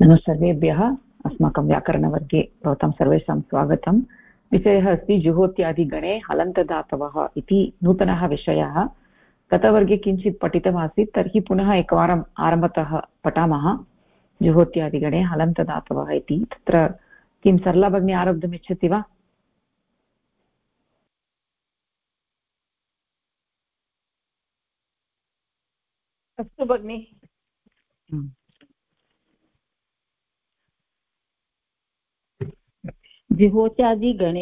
नमः सर्वेभ्यः। अस्माकं व्याकरणवर्गे भवतां सर्वेषां स्वागतं। विषयः अस्ति जुहोत्यादिगणे हलन्तदातवः इति नूतनः विषयः। गतवर्गे किञ्चित् पठितमासीत्, तर्हि पुनः एकवारम् आरम्भतः पठामः। जुहोत्यादिगणे हलन्तदातवः इति तत्र किं सरला भगिनी आरब्धुमिच्छति वा? अस्तु भगिनि। जिहोत्यादिगणे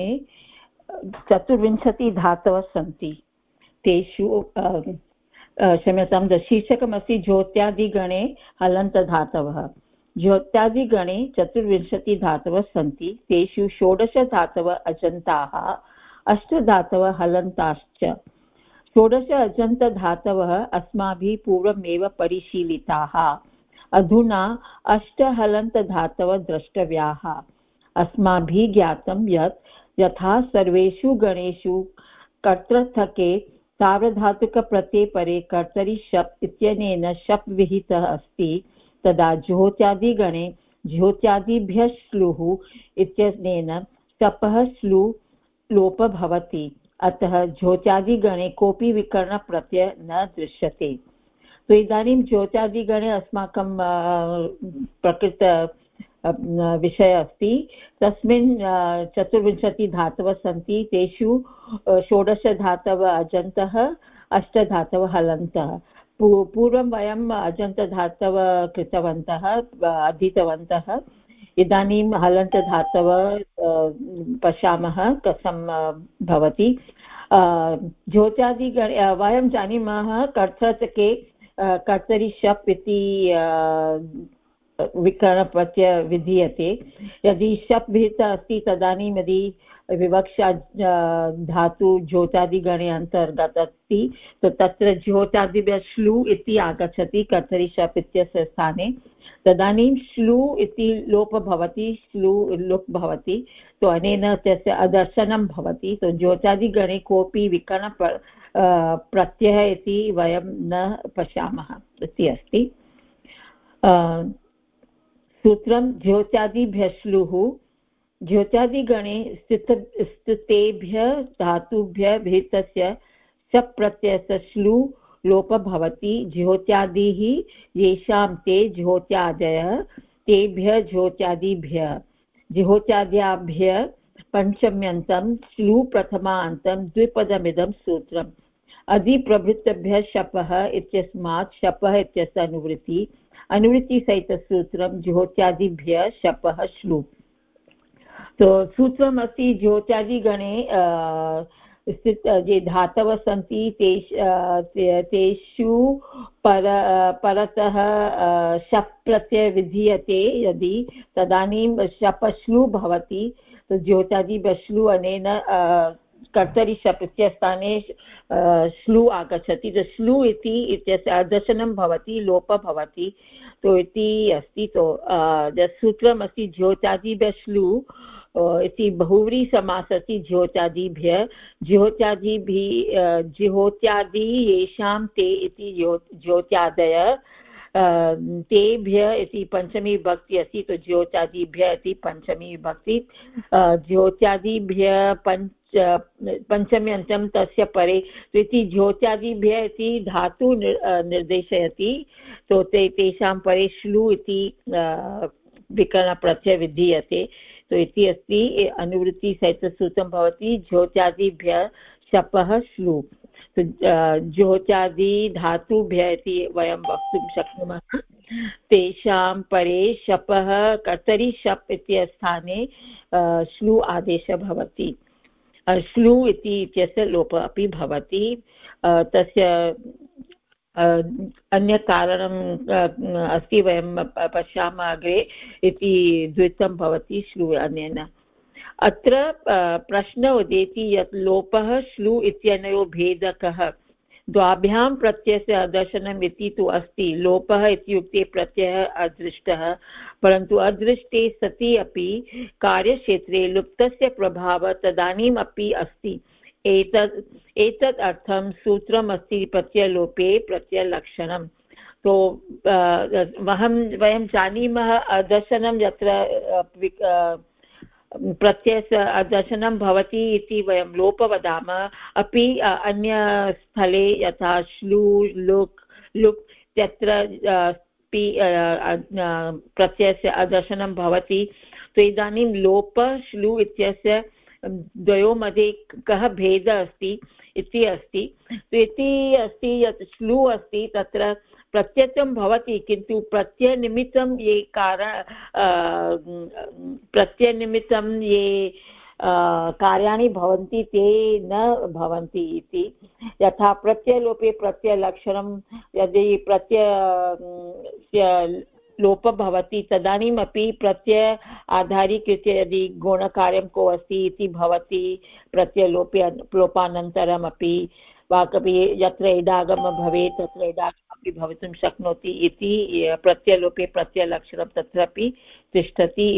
24 धातवः सन्ति। तेषु क्षम्यतां, शीर्षकमस्ति ज्योत्यादिगणे हलन्तधातवः। ज्योत्यादिगणे 24 धातवः सन्ति। तेषु 16 धातवः अजन्ताः, 8 धातवः हलन्ताश्च। 16 अजन्तधातवः अस्माभिः पूर्वमेव परिशीलिताः। अधुना 8 हलन्तधातवः द्रष्टव्याः। अस्माभिः ज्ञातं यत् यथा सर्वेषु गणेषु कर्तृर्थके सार्वधातुकप्रत्यये परे कर्तरि शप् इत्यनेन शप् विहितः अस्ति, तदा ज्योत्यादिगणे ज्योत्यादिभ्यः श्लुः इत्यनेन शपः श्लु लोपः भवति। अतः ज्योत्यादिगणे कोऽपि विकरणप्रत्ययः न दृश्यते। तो इदानीं ज्योत्यादिगणे अस्माकं प्रकृत विषय अस्ति। तस्मिन् 24 धातवः सन्ति। तेषु 16 धातवः अजन्तः, 8 धातवः हलन्तः। पूर्वं वयम् अजन्तधातवः कृतवन्तः, अधीतवन्तः। इदानीं हलन्तधातवः पश्यामः कथं भवति। ज्योत्यादिगणे वयं जानीमः कर्तृके कर्तरि शप् इति विकरणप्रत्ययः विधीयते। यदि शप् विहितः अस्ति तदानीं यदि विवक्षा धातु ज्योत्यादिगणे अन्तर्गतः अस्ति, तो तत्र ज्योत्यादिभ्यः श्लू इति आगच्छति कर्तरि शप् इत्यस्य स्थाने। तदानीं श्लू इति लोपः भवति, श्लू लुक् भवति। तो अनेन तस्य अदर्शनं भवति। तो ज्योत्यादिगणे कोऽपि विकरण प्रत्ययः इति वयं न पश्यामः इति अस्ति। सूत्रं ज्योत्यादिभ्यः श्लुः। ज्योत्यादिगणे स्थितेभ्यः धातुभ्यः विहितस्य शप् प्रत्ययस्य श्लू लोपः भवति। ज्योत्यादिः येषां ते ज्योत्यादयः तेभ्यः ज्योत्यादिभ्यः। ज्योत्याद्याभ्यः पञ्चम्यन्तं श्लू प्रथमान्तं द्विपदमिदं सूत्रम्। अधिप्रभृतेभ्यः शपः इत्यस्मात् शपः इत्यस्य अनुवृत्तिसहितसूत्रं ज्योत्यादिभ्यः शपः श्लू। तो सूत्रम् अस्ति ज्योत्यादिगणे ये धातवः सन्ति तेषु परतः शप् प्रत्ययः विधीयते यदि, तदानीं शपश्लू भवति। तो ज्योत्यादिभ्यश्लू अनेन कर्तरि शप् इत्यस्य स्थाने श्लू आगच्छति। तो श्लू इति इत्यस्य अदर्शनं भवति, लोपः भवति। तो इति अस्ति। तो सूत्रम् अस्ति ज्योत्यादिभ्यः श्लू इति बहुव्रीहि समासः अस्ति। ज्योत्यादिभ्यः ज्योत्यादिभिः ज्योत्यादि येषां ते इति ज्योत्यादयः तेभ्यः इति पञ्चमी विभक्ति अस्ति। तो ज्योत्यादिभ्यः इति पञ्चमी विभक्ति। ज्योत्यादिभ्यः पञ्चम्यन्तं तस्य परे इति ज्योत्यादिभ्यः इति धातु निर्देशयति। तो तेषां परे श्लू इति विकरणप्रत्ययः विधीयते। तो इति अस्ति। अनुवृत्तिसहितसूत्रं भवति ज्योत्यादिभ्यः शपः श्लू। तो ज्योत्यादि धातुभ्यः इति वयं वक्तुं शक्नुमः। तेषां परे शपः कर्तरि शप् इति स्थाने श्लू आदेशः भवति। श्लू इति इत्यस्य लोपः अपि भवति। तस्य अन्यकारणम् अस्ति, वयं पश्यामः अग्रे। इति द्वित्वं भवति श्लू अनेन। अत्र प्रश्नः उदेति यत् लोपः श्लू इत्यनयोः भेदः कः। द्वाभ्यां प्रत्ययस्य अदर्शनम् इति तु अस्ति। लोपः इत्युक्ते प्रत्ययः अदृष्टः, परन्तु अदृष्टे सति अपि कार्यक्षेत्रे लुप्तस्य प्रभावः तदानीम् अपि अस्ति। एतद् अर्थं सूत्रम् अस्ति प्रत्ययलोपे प्रत्ययलक्षणम्। तो वयं जानीमः अदर्शनं यत्र प्रत्ययस्य अदर्शनं भवति इति वयं लोप वदामः अपि अन्यस्थले यथा श्लू लुक् लुक् तत्र प्रत्ययस्य अदर्शनं भवति तो इदानीं लोप श्लू इत्यस्य द्वयोः मध्ये कः भेदः अस्ति इति अस्ति यत् श्लू अस्ति तत्र प्रत्ययं भवति किन्तु प्रत्ययनिमित्तं ये प्रत्ययनिमित्तं ये कार्याणि भवन्ति ते न भवन्ति इति यथा प्रत्ययलोपे प्रत्ययलक्षणं यदि प्रत्यय लोपः भवति तदानीमपि प्रत्यय आधारीकृत्य यदि गुणकार्यं को अस्ति इति भवति प्रत्ययलोपे लोपानन्तरमपि वा कपि यत्र इडागमः भवेत् तत्र इडागमपि भवितुं शक्नोति इति प्रत्ययलोपे प्रत्ययलक्षणं तत्रापि तिष्ठति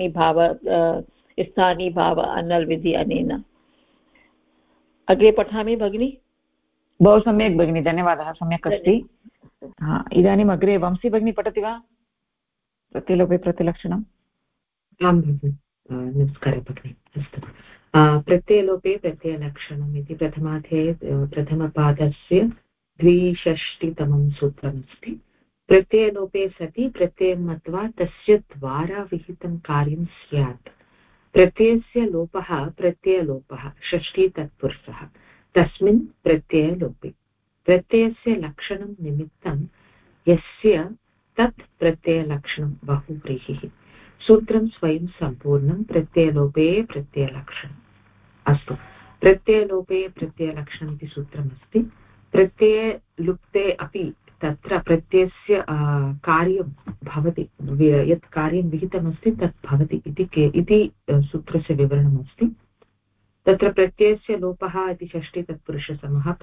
स्थानीभाव अनल् विधि अनेन। अग्रे पठामि भगिनि। बहु सम्यक् भगिनि, धन्यवादः, सम्यक् अस्ति। इदानीम् अग्रे वंशी भगिनी पठति वा प्रत्ययलोपे प्रत्ययलक्षणम्? आं भगिनि, नमस्कारः भगिनि। अस्तु, प्रत्ययलोपे प्रत्ययलक्षणम् इति प्रथमाध्याये प्रथमपादस्य 62तमं सूत्रमस्ति। प्रत्ययलोपे सति प्रत्ययं मत्वा तस्य द्वारा विहितं कार्यं स्यात्। प्रत्ययस्य लोपः प्रत्ययलोपः षष्ठी तत्पुरुषः तस्मिन् प्रत्ययलोपे प्रत्ययस्य लक्षणं निमित्तं यस्य तत् प्रत्ययलक्षणं बहुव्रीहिः। सूत्रं स्वयं सम्पूर्णं प्रत्ययलोपे प्रत्ययलक्षणम्। अस्तु, प्रत्ययलोपे प्रत्ययलक्षणम् इति सूत्रमस्ति। प्रत्ययलुप्ते अपि तत्र प्रत्ययस्य कार्यं भवति, यत् कार्यं विहितमस्ति तत् भवति इति सूत्रस्य विवरणमस्ति। तत्र प्रत्ययस्य लोपः इति षष्ठी तत्पुरुषसमः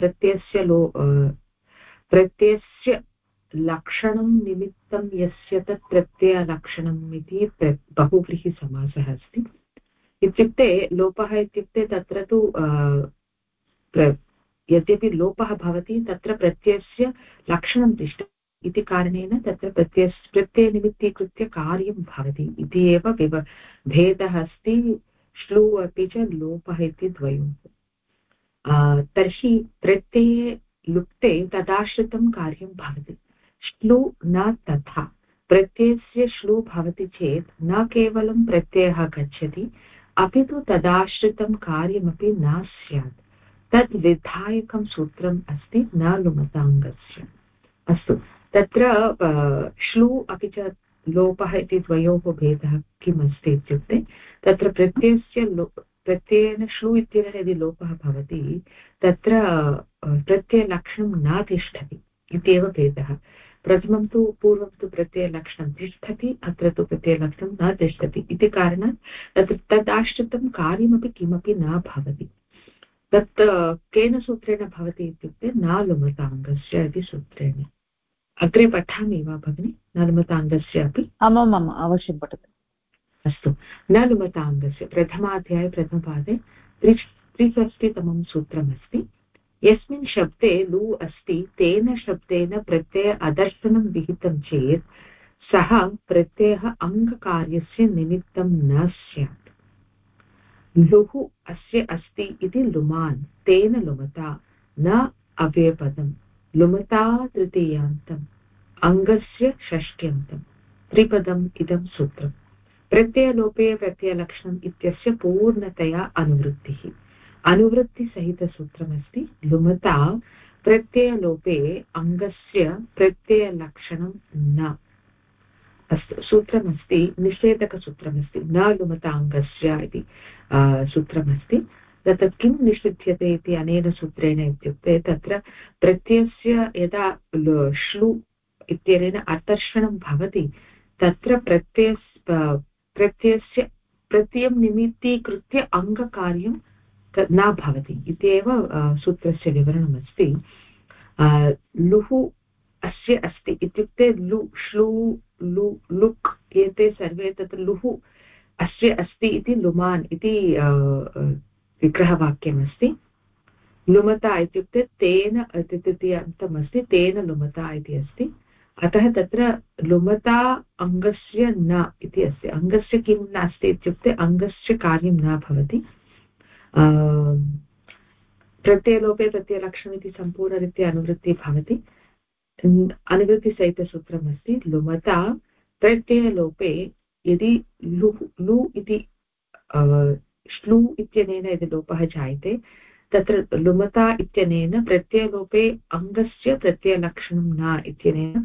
प्रत्ययस्य लक्षणं निमित्तं यस्य तत् प्रत्ययलक्षणम् इति बहुव्रीहिसमासः अस्ति। इत्युक्ते लोपः इत्युक्ते तत्र तु यद्यपि लोपः भवति तत्र प्रत्ययस्य लक्षणं तिष्ठति इति कारणेन तत्र प्रत्ययनिमित्तीकृत्य कार्यं भवति इति एव भेदः अस्ति श्लू अपि च लोपः इति द्वयोः। तर्हि प्रत्यये लुप्ते तदाश्रितं कार्यं भवति, श्लू न तथा। प्रत्ययस्य श्लू भवति चेत् न केवलं प्रत्ययः गच्छति अपि तु तदाश्रितं कार्यमपि न स्यात्। तद् विधायकं सूत्रम् अस्ति न लुमताङ्गस्य। अस्तु, तत्र श्लू अपि च लोपः इति द्वयोः भेदः किम् अस्ति इत्युक्ते तत्र प्रत्ययेन श्लू इत्यनेन यदि लोपः भवति तत्र प्रत्ययलक्षणं न तिष्ठति इत्येव भेदः। प्रथमं तु पूर्वं तु प्रत्ययलक्षणं तिष्ठति, अत्र तु प्रत्ययलक्षणं न तिष्ठति इति कारणात् तत्र तदाश्रितं कार्यमपि किमपि न भवति। तत् केन सूत्रेण भवति इत्युक्ते न लुमताङ्गस्य इति सूत्रेण। अग्रे पठामि वा भगिनि न लुमताङ्गस्य अपि? आमाम्, अवश्यं पठतु। अस्तु, न लुमताङ्गस्य प्रथमाध्याये प्रथमपादे 63तमं सूत्रमस्ति। यस्मिन् शब्दे लु अस्ति तेन शब्देन प्रत्यय अदर्शनं विहितं चेत् सः प्रत्ययः अङ्गकार्यस्य निमित्तं न स्यात्। लुः अस्य अस्ति इति लुमान् तेन लुमता न अव्ययपदं लुमता तृतीयान्तम् अङ्गस्य षष्ट्यन्तं त्रिपदम् इदं सूत्रम्। प्रत्ययलोपे प्रत्ययलक्षणम् इत्यस्य पूर्णतया अनुवृत्तिः अनुवृत्तिसहितसूत्रमस्ति। लुमता प्रत्ययलोपे अङ्गस्य प्रत्ययलक्षणं न। अस्तु, सूत्रमस्ति निषेधकसूत्रमस्ति न लुमताङ्गस्य इति सूत्रमस्ति। तत् किं निषिध्यते इति अनेन सूत्रेण इत्युक्ते तत्र प्रत्ययस्य यदा श्लू इत्यनेन अदर्शनं भवति तत्र प्रत्ययस्य प्रत्ययं निमित्तीकृत्य अङ्गकार्यं न भवति इत्येव सूत्रस्य विवरणमस्ति। लुः अस्य अस्ति इत्युक्ते लु श्लू लु लुक् एते सर्वे तत्र लुः अस्य अस्ति इति लुमान् इति विग्रहवाक्यमस्ति। लुमता इत्युक्ते तेन तृतीयान्तमस्ति, तेन लुमता इति अस्ति। अतः तत्र लुमता अङ्गस्य न इति अस्ति। अङ्गस्य किं नास्ति इत्युक्ते अङ्गस्य कार्यं न भवति। प्रत्ययलोपे प्रत्ययलक्षणम् इति सम्पूर्णरीत्या अनुवृत्तिः भवति। अनुवृत्तिसहितसूत्रमस्ति लुमता प्रत्ययलोपे यदि लु इति श्लू इत्यनेन यदि लोपः जायते तत्र लुमता इत्यनेन प्रत्ययलोपे अङ्गस्य प्रत्ययलक्षणं न इत्यनेन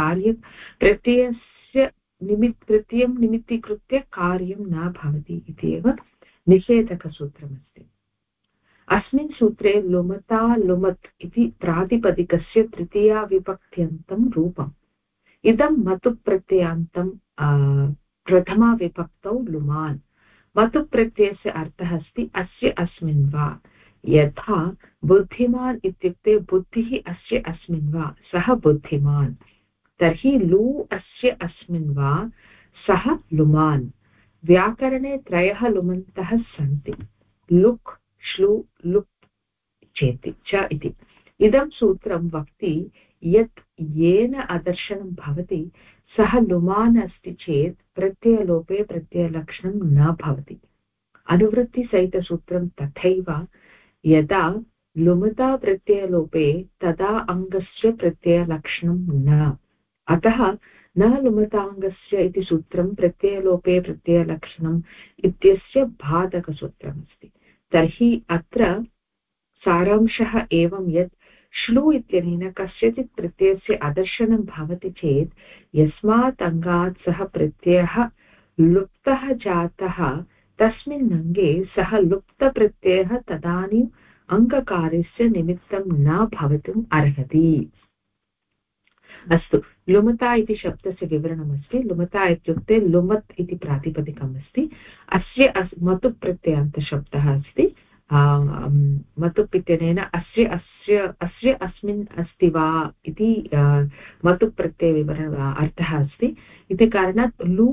प्रत्ययस्य प्रत्ययं निमित्तीकृत्य कार्यं न भवति इति एव निषेधकसूत्रमस्ति। अस्मिन् सूत्रे लुमता लुमत् इति प्रातिपदिकस्य तृतीया विभक्त्यन्तं रूपम्। इदं मतुप्रत्ययान्तं प्रथमा विभक्तौ लुमान्। मतुप्रत्ययस्य अर्थः अस्ति अस्य अस्मिन् वा। यथा बुद्धिमान् इत्युक्ते बुद्धिः अस्य अस्मिन् वा, सः बुद्धिमान्। तर्हि लु अस्य अस्मिन् वा, सः लुमान्। व्याकरणे त्रयः लुमन्तः सन्ति, लुक् श्लु लुप् चेति च इति। इदं सूत्रं वक्ति यत् येन अदर्शनं भवति सः लुमान् अस्ति चेत् प्रत्ययलोपे प्रत्ययलक्षणं न भवति। अनुवृत्तिसहितसूत्रं तथैव। यदा लुमता प्रत्ययलोपे तदा अङ्गस्य प्रत्ययलक्षणं न। अतः न लुमताङ्गस्य इति सूत्रं प्रत्ययलोपे प्रत्ययलक्षणम् इत्यस्य बाधकसूत्रमस्ति। तर्हि अत्र सारांशः एवं यत् श्लू इत्यनेन कस्यचित् प्रत्ययस्य अदर्शनं भवति चेत् यस्मात् अङ्गात् सः प्रत्ययः लुप्तः जातः तस्मिन् अङ्गे सः लुप्तप्रत्ययः तदानीम् अङ्गकार्यस्य निमित्तं न भवितुम् अर्हति। अस्तु, लुमता इति शब्दस्य विवरणमस्ति। लुमता इत्युक्ते लुमत् इति प्रातिपदिकम् अस्ति। अस्य मतुप्रत्ययान्तशब्दः अस्ति। मतुप् इत्यनेन अस्य अस्य अस्य अस्मिन् अस्ति वा इति मतुप्रत्ययविवरण अर्थः अस्ति। इति कारणात् लु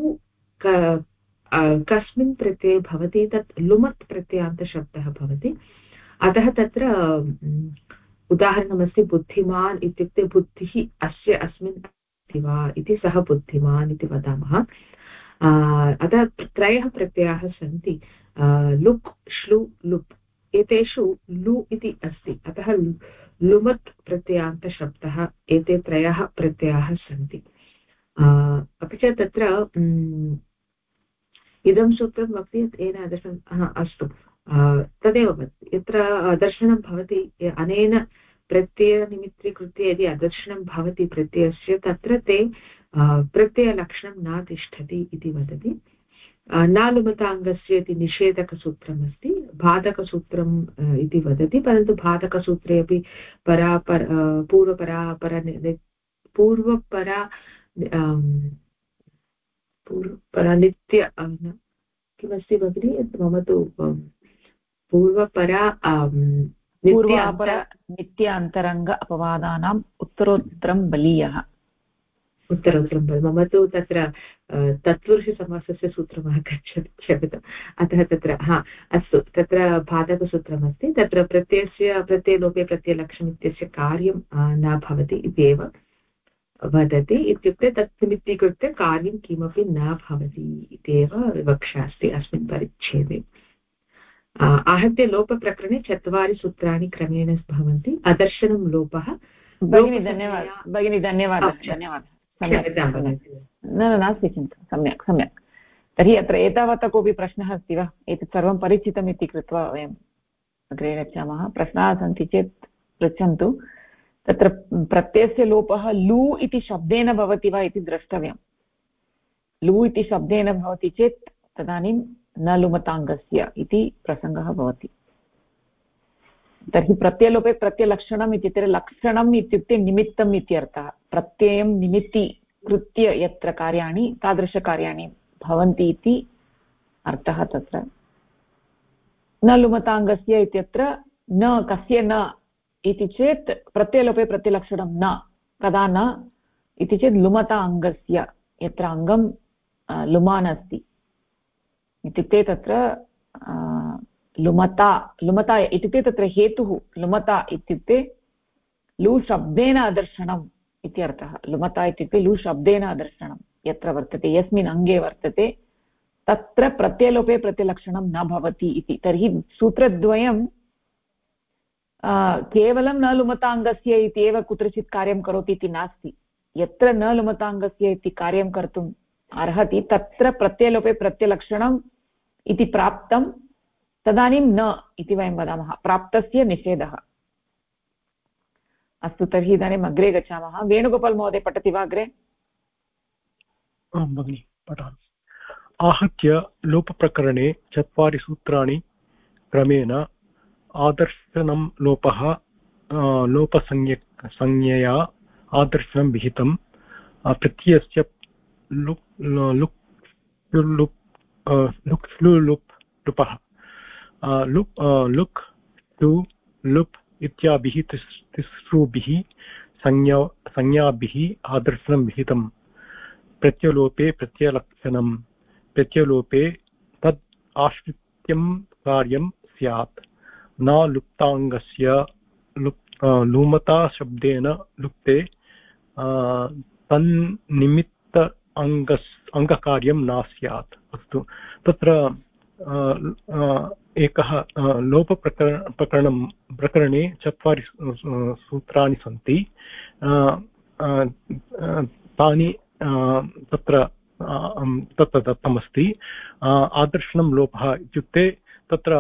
कस्मिन् प्रत्यये भवति तत् लुमत् प्रत्ययान्तशब्दः भवति। अतः तत्र उदाहरणमस्ति बुद्धिमान् इत्युक्ते बुद्धिः अस्य अस्मिन् अस्ति वा इति, सः बुद्धिमान् इति वदामः। अतः त्रयः प्रत्ययाः सन्ति, लुक् श्लु लुप्। एतेषु लु इति अस्ति, अतः लुमत् प्रत्ययान्तशब्दः। एते त्रयः प्रत्ययाः सन्ति। अपि च तत्र इदं सूत्रं वक्ति येन दर्शनं अस्तु तदेव यत्र दर्शनं भवति अनेन प्रत्ययनिमित्तीकृत्य यदि अदर्शनं भवति प्रत्ययस्य तत्र ते प्रत्ययलक्षणं न तिष्ठति इति वदति। न लुमताङ्गस्य इति निषेधकसूत्रमस्ति, बाधकसूत्रम् इति वदति। परन्तु बाधकसूत्रे अपि पूर्वपरा नित्य किमस्ति भगिनि, मम तु पूर्वपरा नित्य अन्तरङ्ग अपवादानाम् उत्तरोत्तरं बलीयः। उत्तरोत्तरं मम तु तत्र तत्पुरुषसमासस्य सूत्रम् आगच्छति, क्षम्यताम्। अतः तत्र अस्तु, तत्र बाधकसूत्रमस्ति। तत्र प्रत्ययलोपे प्रत्ययलक्षणम् इत्यस्य कार्यं न भवति इत्येव वदति। इत्युक्ते तत् निमित्तीकृत्य कार्यं किमपि न भवति इत्येव विवक्षा अस्ति अस्मिन् परिच्छेदे। आहत्य लोपप्रकरणे 4 सूत्राणि क्रमेण भवन्ति। अदर्शनं लोपः। भगिनी धन्यवादः। न नास्ति चिन्ता, सम्यक्। तर्हि अत्र एतावता कोऽपि प्रश्नः अस्ति वा? एतत् सर्वं परिचितम् इति कृत्वा वयम् अग्रे गच्छामः। प्रश्नाः सन्ति चेत् पृच्छन्तु। तत्र प्रत्ययस्य लोपः लु इति शब्देन भवति वा इति द्रष्टव्यं। लु इति शब्देन भवति चेत् तदानीं न लुमताङ्गस्य इति प्रसङ्गः भवति। तर्हि प्रत्ययलोपे प्रत्ययलक्षणम् इत्युक्ते लक्षणम् इत्युक्ते निमित्तम् इत्यर्थः। प्रत्ययं निमित्तीकृत्य यत्र कार्याणि तादृशकार्याणि भवन्ति इति अर्थः तत्र। न लुमताङ्गस्य इत्यत्र न कस्य न इति चेत् प्रत्ययलोपे प्रत्ययलक्षणं न। कदा न इति चेत् लुमता अङ्गस्य, यत्र अङ्गं लुमान् अस्ति इत्युक्ते तत्र लुमता इत्युक्ते तत्र हेतुः लुमता इत्युक्ते लु शब्देन अदर्शनम् इति अर्थः। लुमता इत्युक्ते लु शब्देन अदर्शनं यत्र वर्तते, यस्मिन् अङ्गे वर्तते तत्र प्रत्ययलोपे प्रत्ययलक्षणं न भवति इति। तर्हि सूत्रद्वयं केवलं न लुमताङ्गस्य इत्येव कुत्रचित् कार्यं करोति इति नास्ति। यत्र न लुमताङ्गस्य इति कार्यं कर्तुम् अर्हति तत्र प्रत्ययलोपे प्रत्ययलक्षणम् इति प्राप्तं, तदानीं न इति वयं वदामः, प्राप्तस्य निषेधः। अस्तु, तर्हि इदानीम् अग्रे गच्छामः। वेणुगोपाल् महोदय पठति वा अग्रे? आं भगिनि, पठामि। आहत्य लोपप्रकरणे 4 सूत्राणि क्रमेण आदर्शनं लोपः, लोपसंज्ञया आदर्शनं विहितं, प्रत्ययस्य लुप् लुप् इत्याभिः तिस्रुभिः संज्ञाभिः आदर्शनं विहितं। प्रत्ययलोपे प्रत्ययलक्षणं, प्रत्ययलोपे तद् आश्रित्यं कार्यं स्यात्। न लुप्ताङ्गस्य लुमता शब्देन लुप्ते तन्निमित्त अङ्गकार्यं न स्यात्। अस्तु, तत्र एकः प्रकरणे 4 सूत्राणि सन्ति। तानि तत्र दत्तमस्ति। आदर्शनं लोपः इत्युक्ते तत्र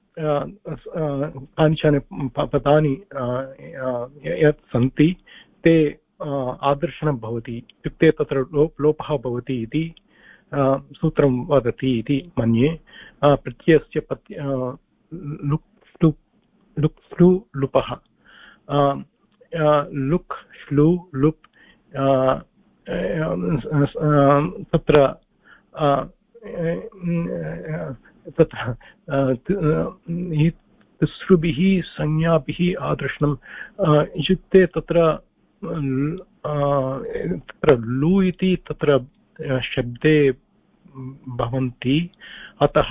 कानिचन पदानि यत् सन्ति ते आदर्शनं भवति इत्युक्ते तत्र लोपः भवति इति सूत्रं वदति इति मन्ये। प्रत्ययस्य लुक् श्लु लुपः, लुक् श्लु लुप्, तत्र तिस्रुभिः संज्ञाभिः आदर्शनम् इत्युक्ते तत्र लु इति तत्र शब्दे भवन्ति, अतः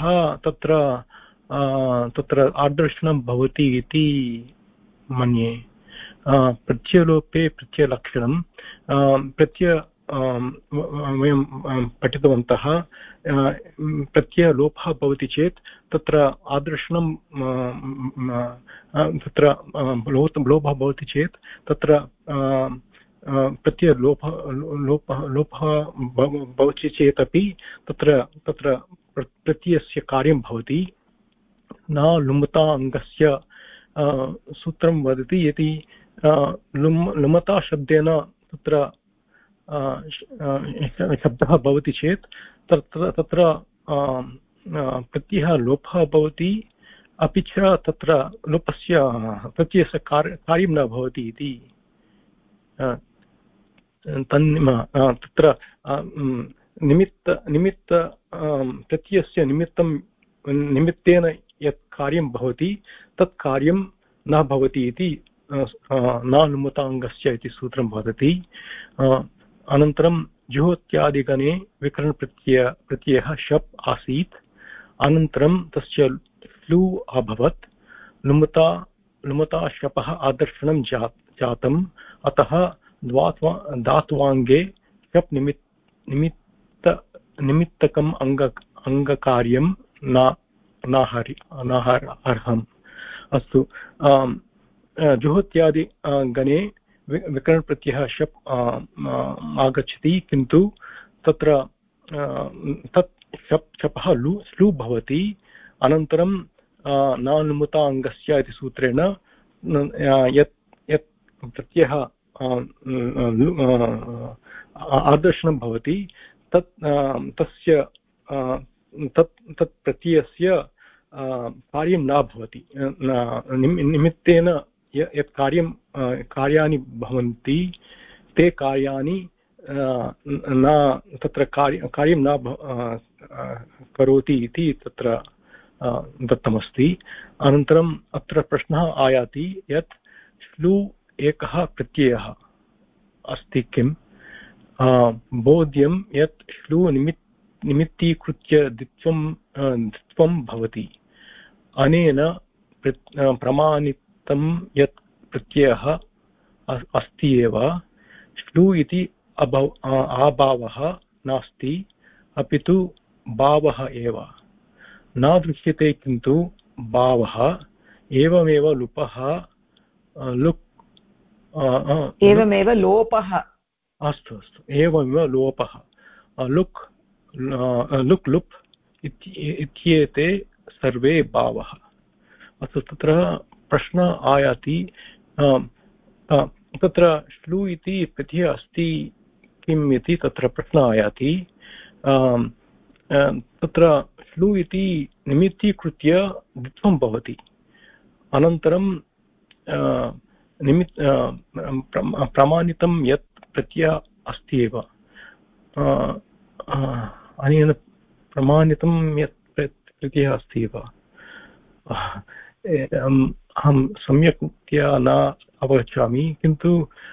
तत्र आदर्शनं भवति इति मन्ये। प्रत्ययलोपे प्रत्ययलक्षणं, वयं पठितवन्तः। प्रत्ययलोपः भवति चेत् तत्र आदर्शनं तत्र लोपः भवति चेत् तत्र लोपः भवति चेदपि तत्र प्रत्ययस्य कार्यं भवति। न लुमता अङ्गस्य सूत्रं वदति यदि लुमता शब्देन तत्र शब्दः भवति चेत् तत्र प्रत्ययः लोपः भवति, अपि च तत्र लोपस्य प्रत्ययस्य कार्यं न भवति इति। तत्र निमित्त प्रत्ययस्य निमित्तेन यत् कार्यं भवति तत् कार्यं न भवति इति न लुमताङ्गस्य इति सूत्रं वदति। अनन्तरं जुहोत्यादिगणे विकरणप्रत्ययः शप् आसीत्, अनन्तरं तस्य श्लू अभवत्। लुमता शपः आदर्शनं जातम्, अतः धात्वाङ्गे शप् निमित्तकम् अङ्गकार्यं नार्हम्। अस्तु, जुहोत्यादि गणे विकरणप्रत्ययः शप् आगच्छति, किन्तु तत्र तत् शपः श्लू भवति। अनन्तरं नानुमता अङ्गस्य इति सूत्रेण यत् प्रत्ययः आदर्शनं भवति तत् प्रत्ययस्य कार्यं न भवति। निमित्तेन यत् कार्याणि भवन्ति ते कार्याणि न तत्र कार्यं न करोति इति तत्र दत्तमस्ति। अनन्तरम् अत्र प्रश्नः आयाति यत् श्लू एकः प्रत्ययः अस्ति किम्? बोध्यं यत् श्लू निमित्तीकृत्य द्वित्वं भवति। अनेन प्रमाणितं यत् प्रत्ययः अस्ति एव श्लू इति अभावः नास्ति, अपि तु भावः एव न दृश्यते, किन्तु भावः एवमेव लुपः लुक् एवमेव लोपः। अस्तु अस्तु, एवमेव लोपः लुक् लुक् लुप् इत्येते सर्वे भावः। अस्तु, तत्र प्रश्नः आयाति, तत्र श्लू इति प्रत्ययः अस्ति किम् इति तत्र प्रश्नः आयाति। तत्र श्लू इति निमित्तीकृत्य द्वित्वं भवति, अनन्तरं प्रमाणितं यत् प्रत्ययः अस्ति एव, अनेन प्रमाणितं यत् प्रत्ययः अस्ति एव। अहं सम्यक्तया न अवगच्छामि, किन्तु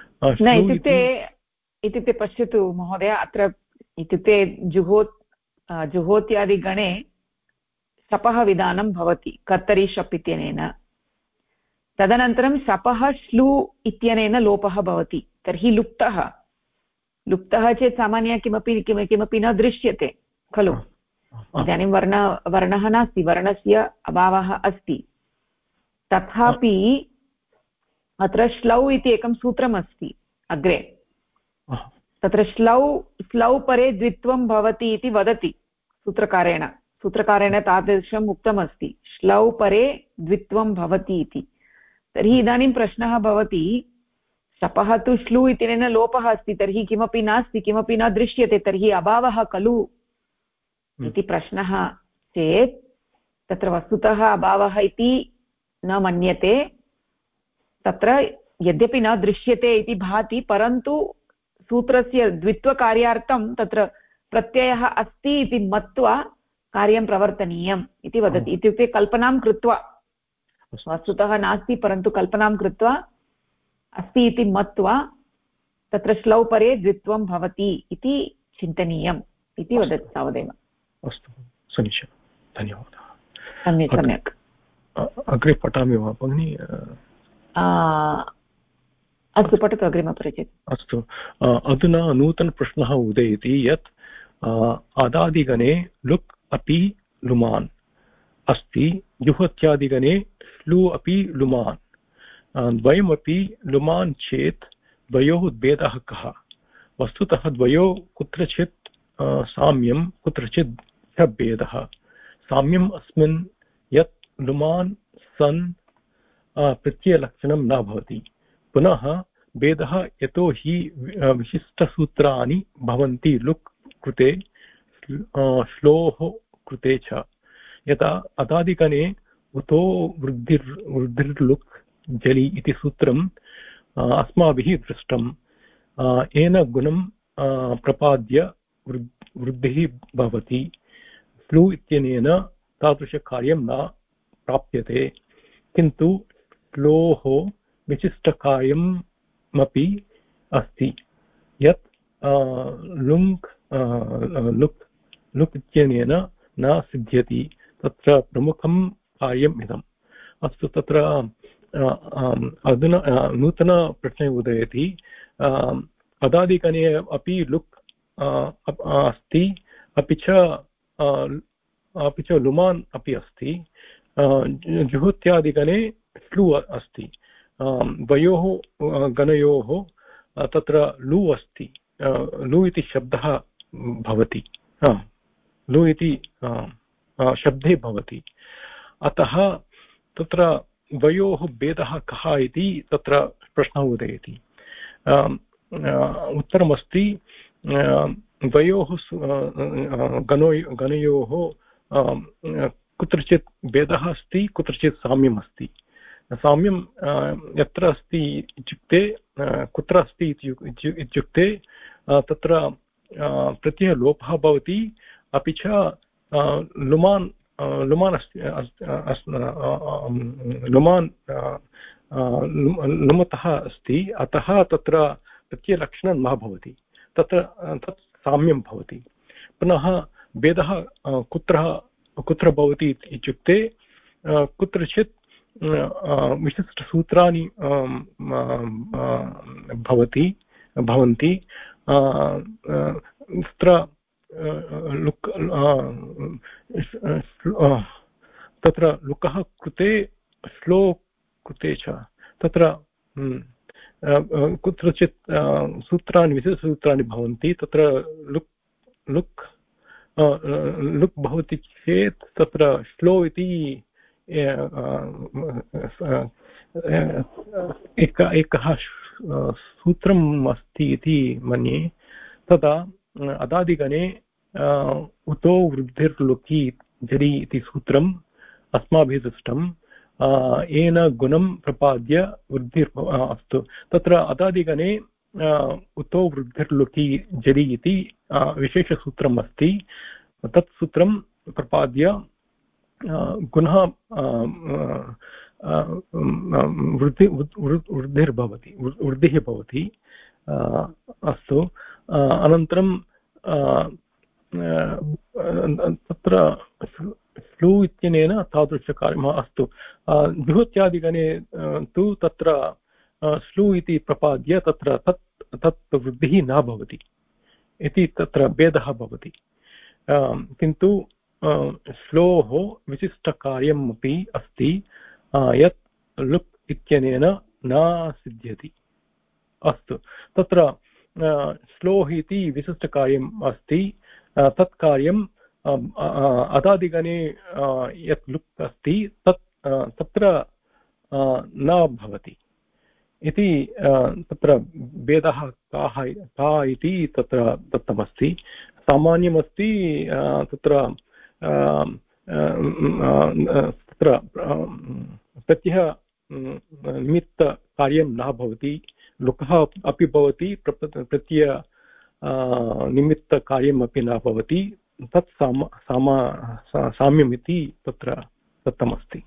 इत्युक्ते पश्यतु महोदय, अत्र इत्युक्ते जुहोत्यादिगणे शपः विधानं भवति कर्तरि शप् इत्यनेन, तदनन्तरं शपः श्लू इत्यनेन लोपः भवति। तर्हि लुप्तः चेत् सामान्य किमपि न दृश्यते खलु। इदानीं वर्णः नास्ति, वर्णस्य अभावः अस्ति, तथापि अत्र श्लौ इति एकं सूत्रम् अस्ति अग्रे। तत्र श्लौ परे द्वित्वं भवति इति वदति सूत्रकारेण तादृशम् उक्तमस्ति, श्लौ परे द्वित्वं भवति इति। तर्हि इदानीं प्रश्नः भवति, शपः तु श्लू इत्यनेन लोपः अस्ति, तर्हि किमपि नास्ति, किमपि न दृश्यते, तर्हि अभावः खलु इति प्रश्नः चेत् तत्र वस्तुतः अभावः इति न मन्यते। तत्र यद्यपि न दृश्यते इति भाति, परन्तु सूत्रस्य द्वित्वकार्यार्थं तत्र प्रत्ययः अस्ति इति मत्वा कार्यं प्रवर्तनीयम् इति वदति। इत्युक्ते कल्पनां कृत्वा, वस्तुतः नास्ति परन्तु कल्पनां कृत्वा अस्ति इति मत्वा तत्र श्लौ परे द्वित्वं भवति इति चिन्तनीयम् इति वदति तावदेव। अस्तु, समीचीनं, धन्यवादः। सम्यक्। अग्रे पठामि वा भगिनि? अस्तु, पठतु अग्रिमपरिचित्। अस्तु, अधुना नूतनप्रश्नः उदेति यत् अदादिगणे लुक् अपि लुमान् अस्ति, जुहोत्यादिगणे श्लू अपि लुमान्, द्वयमपि लुमान् चेत् द्वयोः भेदः कः? वस्तुतः द्वयोः कुत्रचित् साम्यं, कुत्रचित् च भेदः। साम्यम् अस्मिन् यत् लुमान् सन् प्रत्ययलक्षणं न भवति, पुनः भेदः यतोहि विशिष्टसूत्राणि भवन्ति लुक् कृते श्लोः कृते च। यथा अदादिगणे उतो वृद्धिर्लुक् जलि इति सूत्रम् अस्माभिः दृष्टम्, येन गुणं प्रपाद्य वृद्धिः भवति। श्लू इत्यनेन तादृशकार्यं न प्राप्यते, किन्तु श्लोः विशिष्टकार्यमपि अस्ति यत् लुक् इत्यनेन न सिद्ध्यति, तत्र प्रमुखं कार्यम् इदम्। अस्तु, तत्र अधुना नूतनप्रश्ने उदयति, अदादिगणे अपि लुक् अस्ति, अपि च लुमान् अपि अस्ति, जुहोत्यादिगणे श्लू अस्ति, द्वयोः गणयोः तत्र लू अस्ति, लू इति शब्दः भवति, लू इति शब्दे भवति, अतः तत्र द्वयोः भेदः कः इति तत्र प्रश्नः उदयति। उत्तरमस्ति, द्वयोः गणयोः कुत्रचित् भेदः अस्ति, कुत्रचित् साम्यम् अस्ति। साम्यं यत्र अस्ति इत्युक्ते कुत्र अस्ति इत्युक्ते तत्र प्रत्ययलोपः भवति, अपि च लुमान् लुमतः अस्ति, अतः तत्र प्रत्ययलक्षणं न भवति, तत् साम्यं भवति। पुनः भेदः कुत्र भवति इत्युक्ते कुत्रचित् विशिष्टसूत्राणि भवति, भवन्ति तत्र लुक् तत्र लुकः कृते श्लो कृते च तत्र कुत्रचित् सूत्राणि विशेषसूत्राणि भवन्ति तत्र लुक् लुक् भवति चेत् तत्र श्लो इति एकः सूत्रम् अस्ति इति मन्ये तदा अदादिगणे उतो वृद्धिर्लुकि जरि इति सूत्रम् अस्माभिः दृष्टम् येन गुणं प्रपाद्य वृद्धिर् अस्तु तत्र अदादिगणे उतो वृद्धिर्लुकि जरि इति विशेषसूत्रम् अस्ति तत् सूत्रं प्रपाद्य गुणः वृद्धिः भवति अस्तु अनन्तरं तत्र स्लू इत्यनेन तादृशकार्यम् अस्तु जुहोत्यादिगणे तु तत्र स्लू इति प्रपाद्य तत्र तत् वृद्धिः न भवति इति तत्र भेदः भवति किन्तु श्लोः विशिष्टकार्यम् अपि अस्ति यत् लुक् इत्यनेन न सिद्ध्यति अस्तु तत्र श्लोः इति विशिष्टकार्यम् अस्ति तत् कार्यम् अदादिगणे यत् लुक् अस्ति तत्र न भवति इति तत्र भेदः का इति तत्र दत्तमस्ति सामान्यमस्ति तत्र तत्र प्रत्ययः निमित्तकार्यं न भवति लुकः अपि भवति प्रत्यय निमित्तकार्यम् अपि न भवति तत् साम्यम् इति तत्र दत्तमस्ति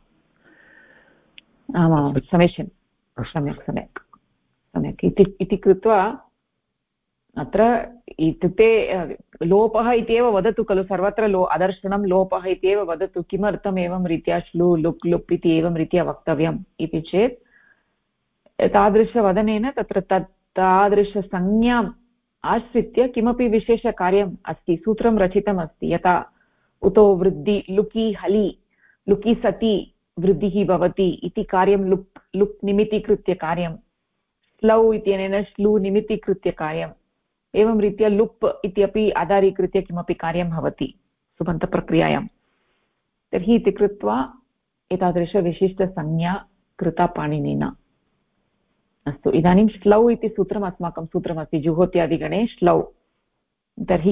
आमां समीचीनं सम्यक् इति कृत्वा अत्र इत्युक्ते लोपः इत्येव वदतु खलु सर्वत्र अदर्शनं लोपः इत्येव वदतु किमर्थम् एवं रीत्या श्लू लुक् लुप् इति एवं रीत्या वक्तव्यम् इति चेत् तादृशवदनेन तत्र तादृशसंज्ञाम् आश्रित्य किमपि विशेषकार्यम् अस्ति सूत्रं रचितमस्ति यथा उतो वृद्धि लुकि हलि लुकि सति वृद्धिः भवति इति कार्यं लुक् निमित्तीकृत्य कार्यं स्लौ इत्यनेन श्लू निमित्तीकृत्य कार्यम् एवं रीत्या लुप् इत्यपि आधारीकृत्य किमपि कार्यं भवति सुबन्तप्रक्रियायां तर्हि इति कृत्वा एतादृशविशिष्टसंज्ञा कृता पाणिनिना अस्तु इदानीं श्लौ इति सूत्रम् अस्माकं सूत्रमस्ति जुहोत्यादिगणे श्लौ तर्हि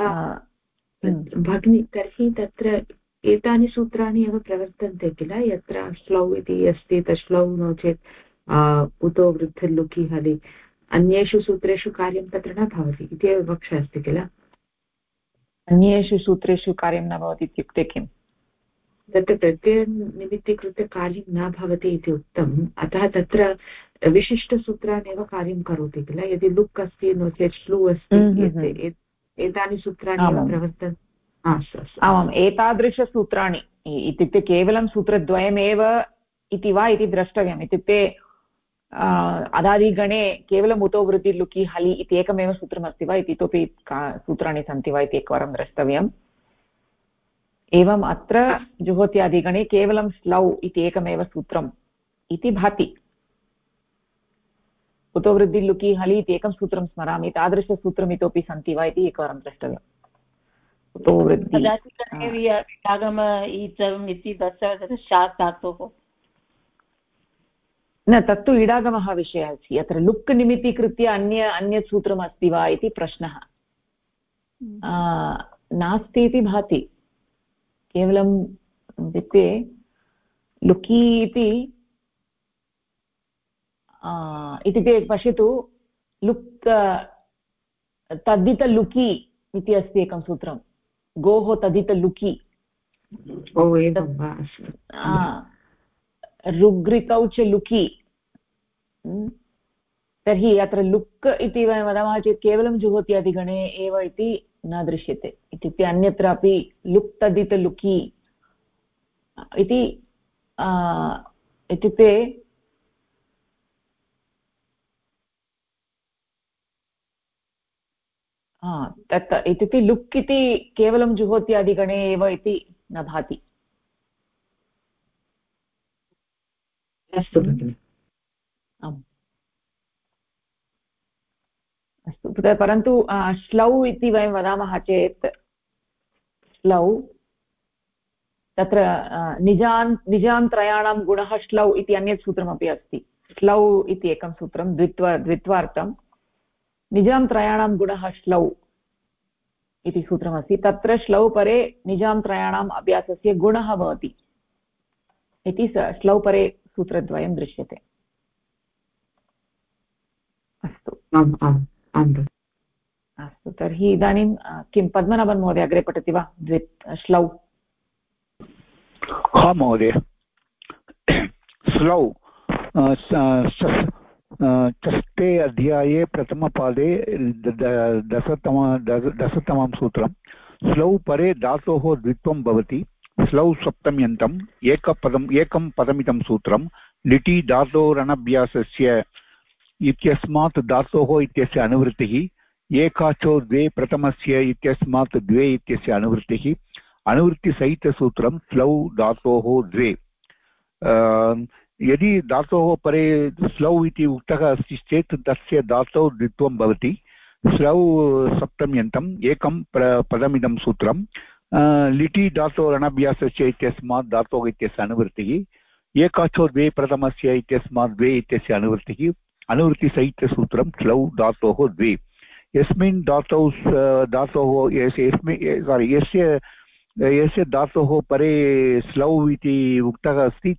भगिनी तर्हि तत्र एतानि सूत्राणि एव प्रवर्तन्ते किल यत्र श्लौ इति अस्ति तश्लौ नो चेत् उतो वृद्धिर्लुकि हलि अन्येषु सूत्रेषु कार्यं तत्र न भवति इति एव विवक्षा अस्ति किल अन्येषु सूत्रेषु कार्यं न भवति इत्युक्ते किम् तत्र प्रत्ययनिमित्तीकृत्य कार्यं न भवति इति उक्तम् अतः तत्र विशिष्टसूत्राणि एव कार्यं करोति किल यदि लुक् अस्ति नो चेत् श्लू अस्ति एतानि सूत्राणि एव प्रवर्तन्ते आमाम् एतादृशसूत्राणि इत्युक्ते केवलं सूत्रद्वयमेव इति वा इति द्रष्टव्यम् इत्युक्ते अदादिगणे केवलम् उतो वृद्धि लुकि हलि इति एकमेव सूत्रमस्ति वा इति इतोपि सूत्राणि सन्ति वा इति एकवारं द्रष्टव्यम् एवम् अत्र जुहोत्यादिगणे केवलं श्लौ इति एकमेव सूत्रम् इति भाति उतो वृद्धि लुकि हलि इति एकं सूत्रं स्मरामि तादृशसूत्रम् इतोपि सन्ति वा इति एकवारं द्रष्टव्यम् उतो वृद्धि न तत्तु इडागमः विषयः अस्ति अत्र लुक् निमित्तीकृत्य अन्यत् सूत्रम् अस्ति वा इति प्रश्नः नास्ति इति भाति केवलम् इत्युक्ते लुकि इत्युक्ते पश्यतु लुक् तद्धितलुकि इति अस्ति एकं सूत्रं गोः तद्धितलुकि ऋग्ऋकौ च लुकि तर्हि अत्र लुक् इति वयं वदामः चेत् केवलं जुहोत्यादिगणे एव इति न दृश्यते इत्युक्ते अन्यत्रापि लुक् तद्धितलुकि इति इत्युक्ते तत् इत्युक्ते लुक् इति केवलं जुहोत्यादिगणे एव इति न भाति। अस्तु भगिनि। आम् अस्तु, परन्तु श्लौ इति वयं वदामः चेत् श्लौ तत्र निजान्त्रयाणां गुणः श्लौ इति अन्यत् सूत्रमपि अस्ति। श्लौ इति एकं सूत्रं द्वित्वार्थं, निजान्त्रयाणां गुणः श्लौ इति सूत्रमस्ति। तत्र श्लौ परे निजान्त्रयाणाम् अभ्यासस्य गुणः भवति इति श्लौ परे सूत्रद्वयं दृश्यते। अस्तु अस्तु, तर्हि इदानीं किं पद्मनाभन् महोदय अग्रे पठति वा? श्लौ। हा महोदय। श्लौ षष्ठे अध्याये प्रथमपादे दशतमं सूत्रं। श्लौ परे धातोः द्वित्वं भवति। श्लौ सप्तम्यन्तम् एकं पदमिदं सूत्रं। लिटि धातोरनभ्यासस्य इत्यस्मात् धातोः इत्यस्य अनुवृत्तिः। एकाचो द्वे प्रथमस्य इत्यस्मात् द्वे इत्यस्य अनुवृत्तिः। अनुवृत्तिसहितसूत्रं श्लौ धातोः द्वे। यदि धातोः परे श्लौ इति उक्तः अस्ति चेत् तस्य धातौ द्वित्वं भवति। श्लौ सप्तम्यन्तम् एकं पदमिदं सूत्रं। लिटि धातोरनभ्यासस्य इत्यस्मात् धातोः इत्यस्य अनुवृत्तिः। एकाचो द्वे प्रथमस्य इत्यस्मात् द्वे इत्यस्य अनुवृत्तिः। अनुवृत्तिसहितसूत्रं श्लौ धातोः द्वे। यस्मिन् धातोः यस्य धातोः परे श्लौ इति उक्तः अस्ति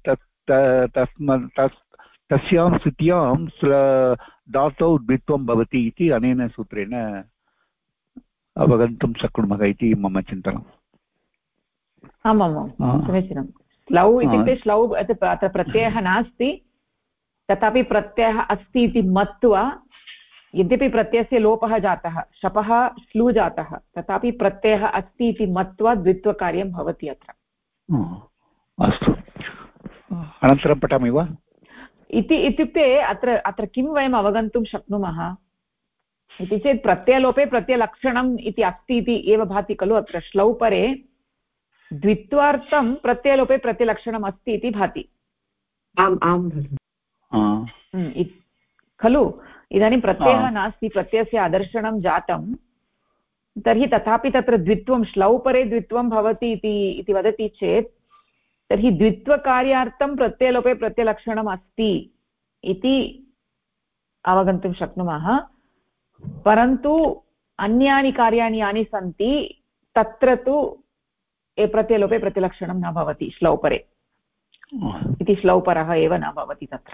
तस्यां स्थित्यां धातौ द्वित्वं भवति इति अनेन सूत्रेण अवगन्तुं शक्नुमः इति मम चिन्तनम्। आमामां समीचीनं। श्लौ इत्युक्ते श्लौ अत्र प्रत्ययः नास्ति, तथापि प्रत्ययः अस्ति इति मत्वा, यद्यपि प्रत्ययस्य लोपः जातः, शपः श्लू जातः, तथापि प्रत्ययः अस्ति इति मत्वा द्वित्वकार्यं भवति अत्र। अस्तु, अनन्तरं पठामि वा? इत्युक्ते अत्र किं वयम् अवगन्तुं शक्नुमः इति चेत् प्रत्ययलोपे प्रत्ययलक्षणम् इति अस्ति इति एव भाति खलु। अत्र श्लौ परे द्वित्वार्थं प्रत्ययलोपे प्रत्ययलक्षणम् अस्ति इति भाति। आम् आम् खलु। इदानीं प्रत्ययः नास्ति, प्रत्ययस्य अदर्शनं जातं, तर्हि तथापि तत्र द्वित्वं श्लौ परे द्वित्वं भवति इति वदति चेत् तर्हि द्वित्वकार्यार्थं प्रत्ययलोपे प्रत्ययलक्षणम् अस्ति इति अवगन्तुं शक्नुमः। परन्तु अन्यानि कार्याणि यानि सन्ति तत्र तु प्रत्ययलोपे प्रत्ययलक्षणं न भवति श्लौ परे इति। श्लौ परः एव न भवति तत्र।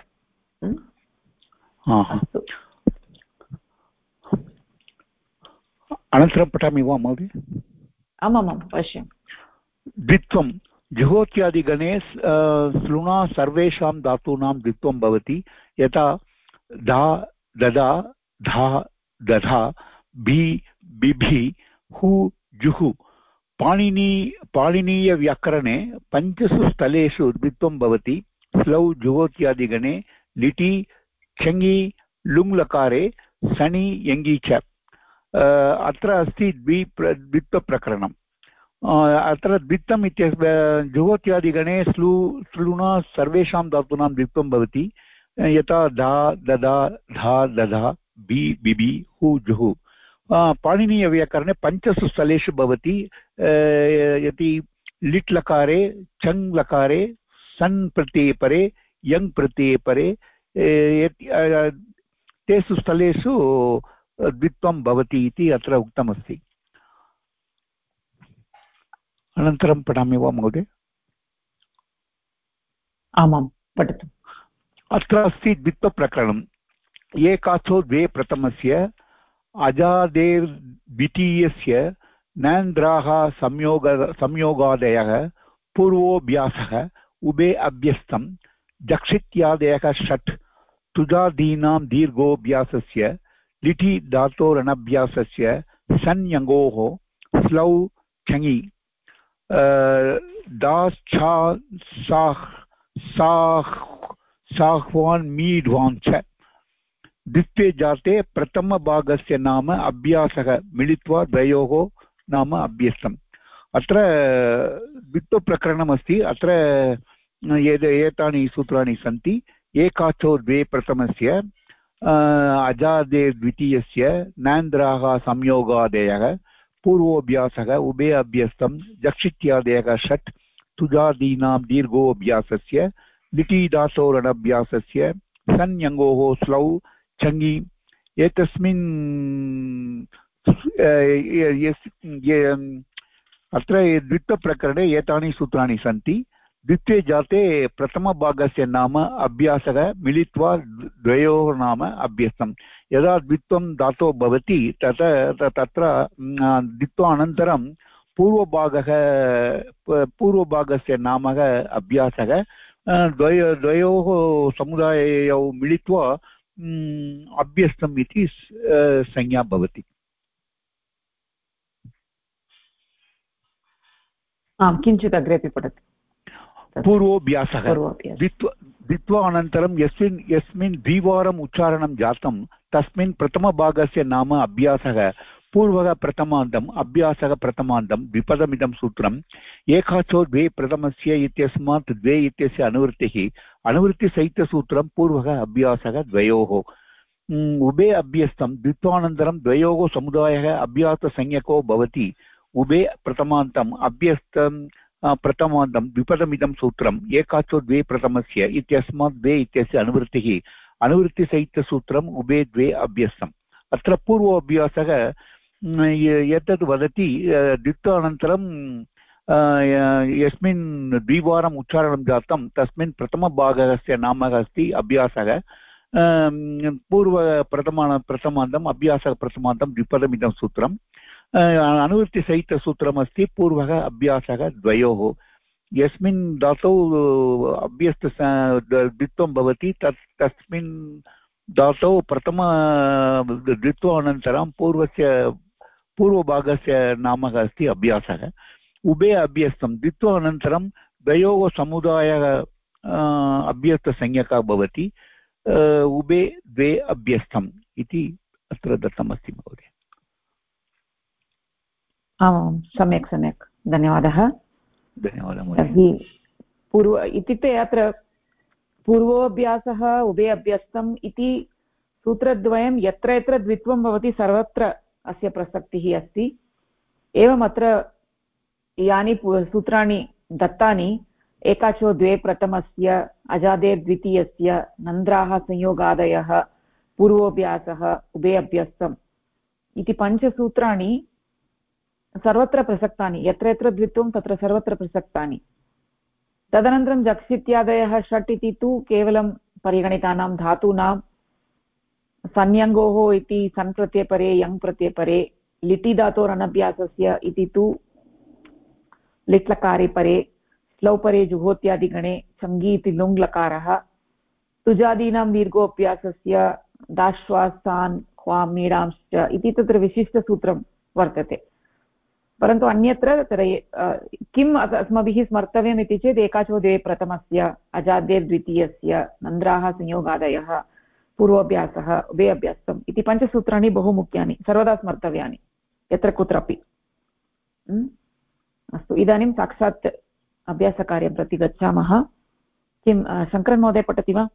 अस्तु, अनन्तरं पठामि वा महोदय? आमामां पश्यम्। द्वित्वं जुहोत्यादिगणे श्लुणा सर्वेषां धातूनां द्वित्वं भवति। यथा धा ददा धा दधा भी बिभि हु जुः। पाणिनीयव्याकरणे पञ्चसु स्थलेषु द्वित्वं भवति। श्लौ जुहोत्यादिगणे लिटि क्षङि लुङ्लकारे सणि यङि च। अत्र अस्ति द्वित्वप्रकरणम्। अत्र द्वित्वम् इत्यस्य जुहोत्यादिगणे श्लुणा सर्वेषां धातूनां द्वित्वं भवति। यथा धा ददा धा दधा बि बिबि हु जुः। पाणिनीयव्याकरणे पञ्चसु स्थलेषु भवति। यदि लिट् लकारे चङ् लकारे सन् प्रत्यये परे यङ् प्रत्यये परे तेषु स्थलेषु द्वित्वं भवति इति अत्र उक्तमस्ति। अनन्तरं पठामि वा महोदय? आमां पठतु। अत्र अस्ति द्वित्वप्रकरणम्। एकाचो द्वे प्रथमस्य अजादेर्द्वितीयस्य नान्द्राः संयोगादयः पूर्वोऽभ्यासः उभे अभ्यस्तं जक्षित्यादयः षट् तुजादीनां दीर्घोऽभ्यासस्य लिटि धातोरनभ्यासस्य संयङ्गोः श्लौ क्षङि दाश्छा साह्वान् मीढ्वान् च द्वित्वे जाते प्रथमभागस्य नाम अभ्यासः मिलित्वा द्वयोः नाम अभ्यस्तम् अत्र द्वित्वप्रकरणमस्ति अत्र एतानि सूत्राणि सन्ति एकाचो द्वे प्रथमस्य अजादे द्वितीयस्य नान्द्राः संयोगादयः पूर्वोऽभ्यासः उभे अभ्यस्तं जक्षित्यादयः षट् तुजादीनां दीर्घोऽभ्यासस्य लिटि धातोरनभ्यासस्य सन्यङ्गोः स्लौ चङि एतस्मिन् अत्र द्वित्वप्रकरणे एतानि सूत्राणि सन्ति द्वित्वे जाते प्रथमभागस्य नाम अभ्यासः मिलित्वा द्वयोः नाम अभ्यस्तं यदा द्वित्वं धातुः भवति तत्र द्वित्वानन्तरं पूर्वभागस्य नाम अभ्यासः द्वयोः समुदाययोः मिलित्वा अभ्यस्तम् इति संज्ञा भवति किञ्चित् अग्रेपि पठतु पूर्वोऽभ्यासः द्वित्वानन्तरं यस्मिन् द्विवारम् उच्चारणं जातं तस्मिन् प्रथमभागस्य नाम अभ्यासः पूर्वः प्रथमान्तम् अभ्यासः प्रथमान्तं द्विपदमिदं सूत्रम् एकाचो द्वे प्रथमस्य इत्यस्मात् द्वे इत्यस्य अनुवृत्तिसहितसूत्रं पूर्वः अभ्यासः द्वयोः उभे अभ्यस्तं द्वित्वानन्तरं द्वयोः समुदायः अभ्याससंज्ञको भवति उभे प्रथमान्तम् अभ्यस्तं प्रथमान्तं द्विपदमिदं सूत्रम् एकाचो द्वे प्रथमस्य इत्यस्मात् द्वे इत्यस्य अनुवृत्तिसहितसूत्रम् उभे द्वे अभ्यस्तम् अत्र पूर्वोऽभ्यासः एतद् वदति द्वित्वानन्तरं यस्मिन् द्विवारम् उच्चारणं जातं तस्मिन् प्रथमभागस्य नाम अस्ति अभ्यासः प्रथमान्तम् अभ्यासः प्रथमान्तं द्विपदमिदं सूत्रम् अनुवृत्तिसहितसूत्रमस्ति पूर्वः अभ्यासः द्वयोः यस्मिन् धातौ अभ्यस्त द्वित्वं भवति तस्मिन् धातौ प्रथम द्वित्वानन्तरं पूर्वभागस्य नाम अस्ति अभ्यासः उभे अभ्यस्तं द्वित्वानन्तरं द्वयोः समुदायः अभ्यस्तसंज्ञकः भवति उभे द्वे अभ्यस्तम् इति अत्र दत्तमस्ति महोदय आमां सम्यक् धन्यवादः तर्हि इत्युक्ते अत्र पूर्वोऽभ्यासः उभे अभ्यस्तम् इति सूत्रद्वयं यत्र यत्र द्वित्वं भवति सर्वत्र अस्य प्रसक्तिः अस्ति एवम् अत्र यानि सूत्राणि दत्तानि एकाचो द्वे प्रथमस्य अजादेर् द्वितीयस्य नन्द्राः संयोगादयः पूर्वोऽभ्यासः उभे अभ्यस्तम् इति पञ्चसूत्राणि सर्वत्र प्रसक्तानि यत्र यत्र द्वित्वं तत्र सर्वत्र प्रसक्तानि तदनन्तरं जक्स् इत्यादयः षट् इति तु केवलं परिगणितानां धातूनां संयङ्गोः इति सन् प्रत्ययपरे यङ् प्रत्ययपरे लिटि धातोरनभ्यासस्य इति तु लिट्लकारे परे स्लौपरे जुहोत्यादिगणे सङ्गी इति लुङ् लकारः तुजादीनां दीर्घोऽभ्यासस्य दाश्वासान् ह्वां मीडांश्च इति तत्र विशिष्टसूत्रं वर्तते परन्तु अन्यत्र तत्र किम् अस्माभिः स्मर्तव्यम् इति चेत् एकाचो द्वे प्रथमस्य अजाद्येर् द्वितीयस्य नन्द्राः संयोगादयः पूर्वोऽभ्यासः उभे अभ्यस्तम् इति पञ्चसूत्राणि बहु मुख्यानि सर्वदा स्मर्तव्यानि यत्र कुत्रापि अस्तु इदानीं साक्षात् अभ्यासकार्यं प्रति गच्छामः किं शङ्करन् महोदय पठति वा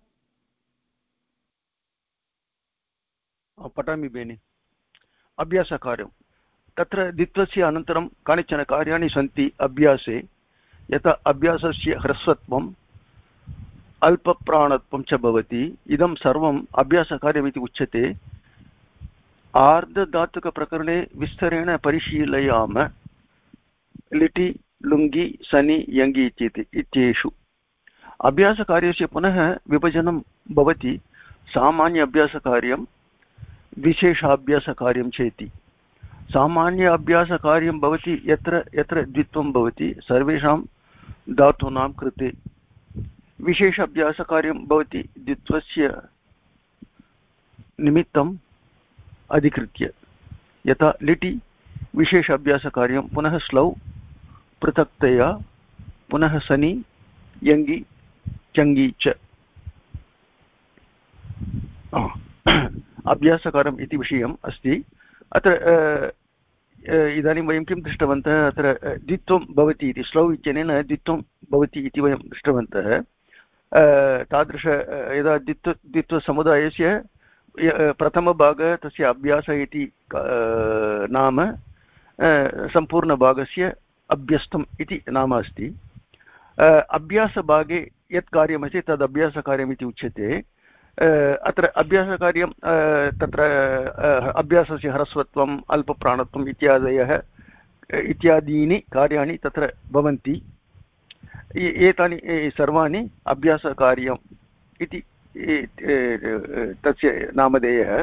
पठामि बेनि अभ्यासकार्यं तत्र द्वित्वस्य अनन्तरं कानिचन कार्याणि सन्ति अभ्यासे यथा अभ्यासस्य ह्रस्वत्वम् अल्पप्राणत्वं च भवति इदं सर्वम् अभ्यासकार्यमिति उच्यते आर्धधातुकप्रकरणे विस्तरेण परिशीलयाम लिटि लुङ्गि सनि यङ्गि इत्येषु अभ्यासकार्यस्य पुनः विभजनं भवति सामान्य अभ्यासकार्यं विशेषाभ्यासकार्यं चेति सामान्य अभ्यासकार्यं भवति यत्र यत्र द्वित्वं भवति सर्वेषां धातूनां कृते विशेष अभ्यासकार्यं भवति द्वित्वस्य निमित्तम् अधिकृत्य यथा लिटि विशेष अभ्यासकार्यं पुनः स्लौ पृथक्तया पुनः सनि यङ्गि चङ्गि च अभ्यासकारम् इति विषयम् अस्ति। अत्र इदानीं वयं किं दृष्टवन्तः, अत्र द्वित्वं भवति इति, श्लौ इत्यनेन द्वित्वं भवति इति वयं दृष्टवन्तः। तादृश यदा द्वित्वसमुदायस्य प्रथमभागः तस्य अभ्यासः इति नाम, सम्पूर्णभागस्य अभ्यस्तम् इति नाम अस्ति। अभ्यासभागे यत् कार्यमस्ति तद् अभ्यासकार्यमिति उच्यते। अत्र अभ्यासकार्यं तत्र अभ्यासस्य ह्रस्वत्वम् अल्पप्राणत्वम् इत्यादीनि कार्याणि तत्र भवन्ति। एतानि सर्वाणि अभ्यासकार्यम् इति तस्य नामधेयः।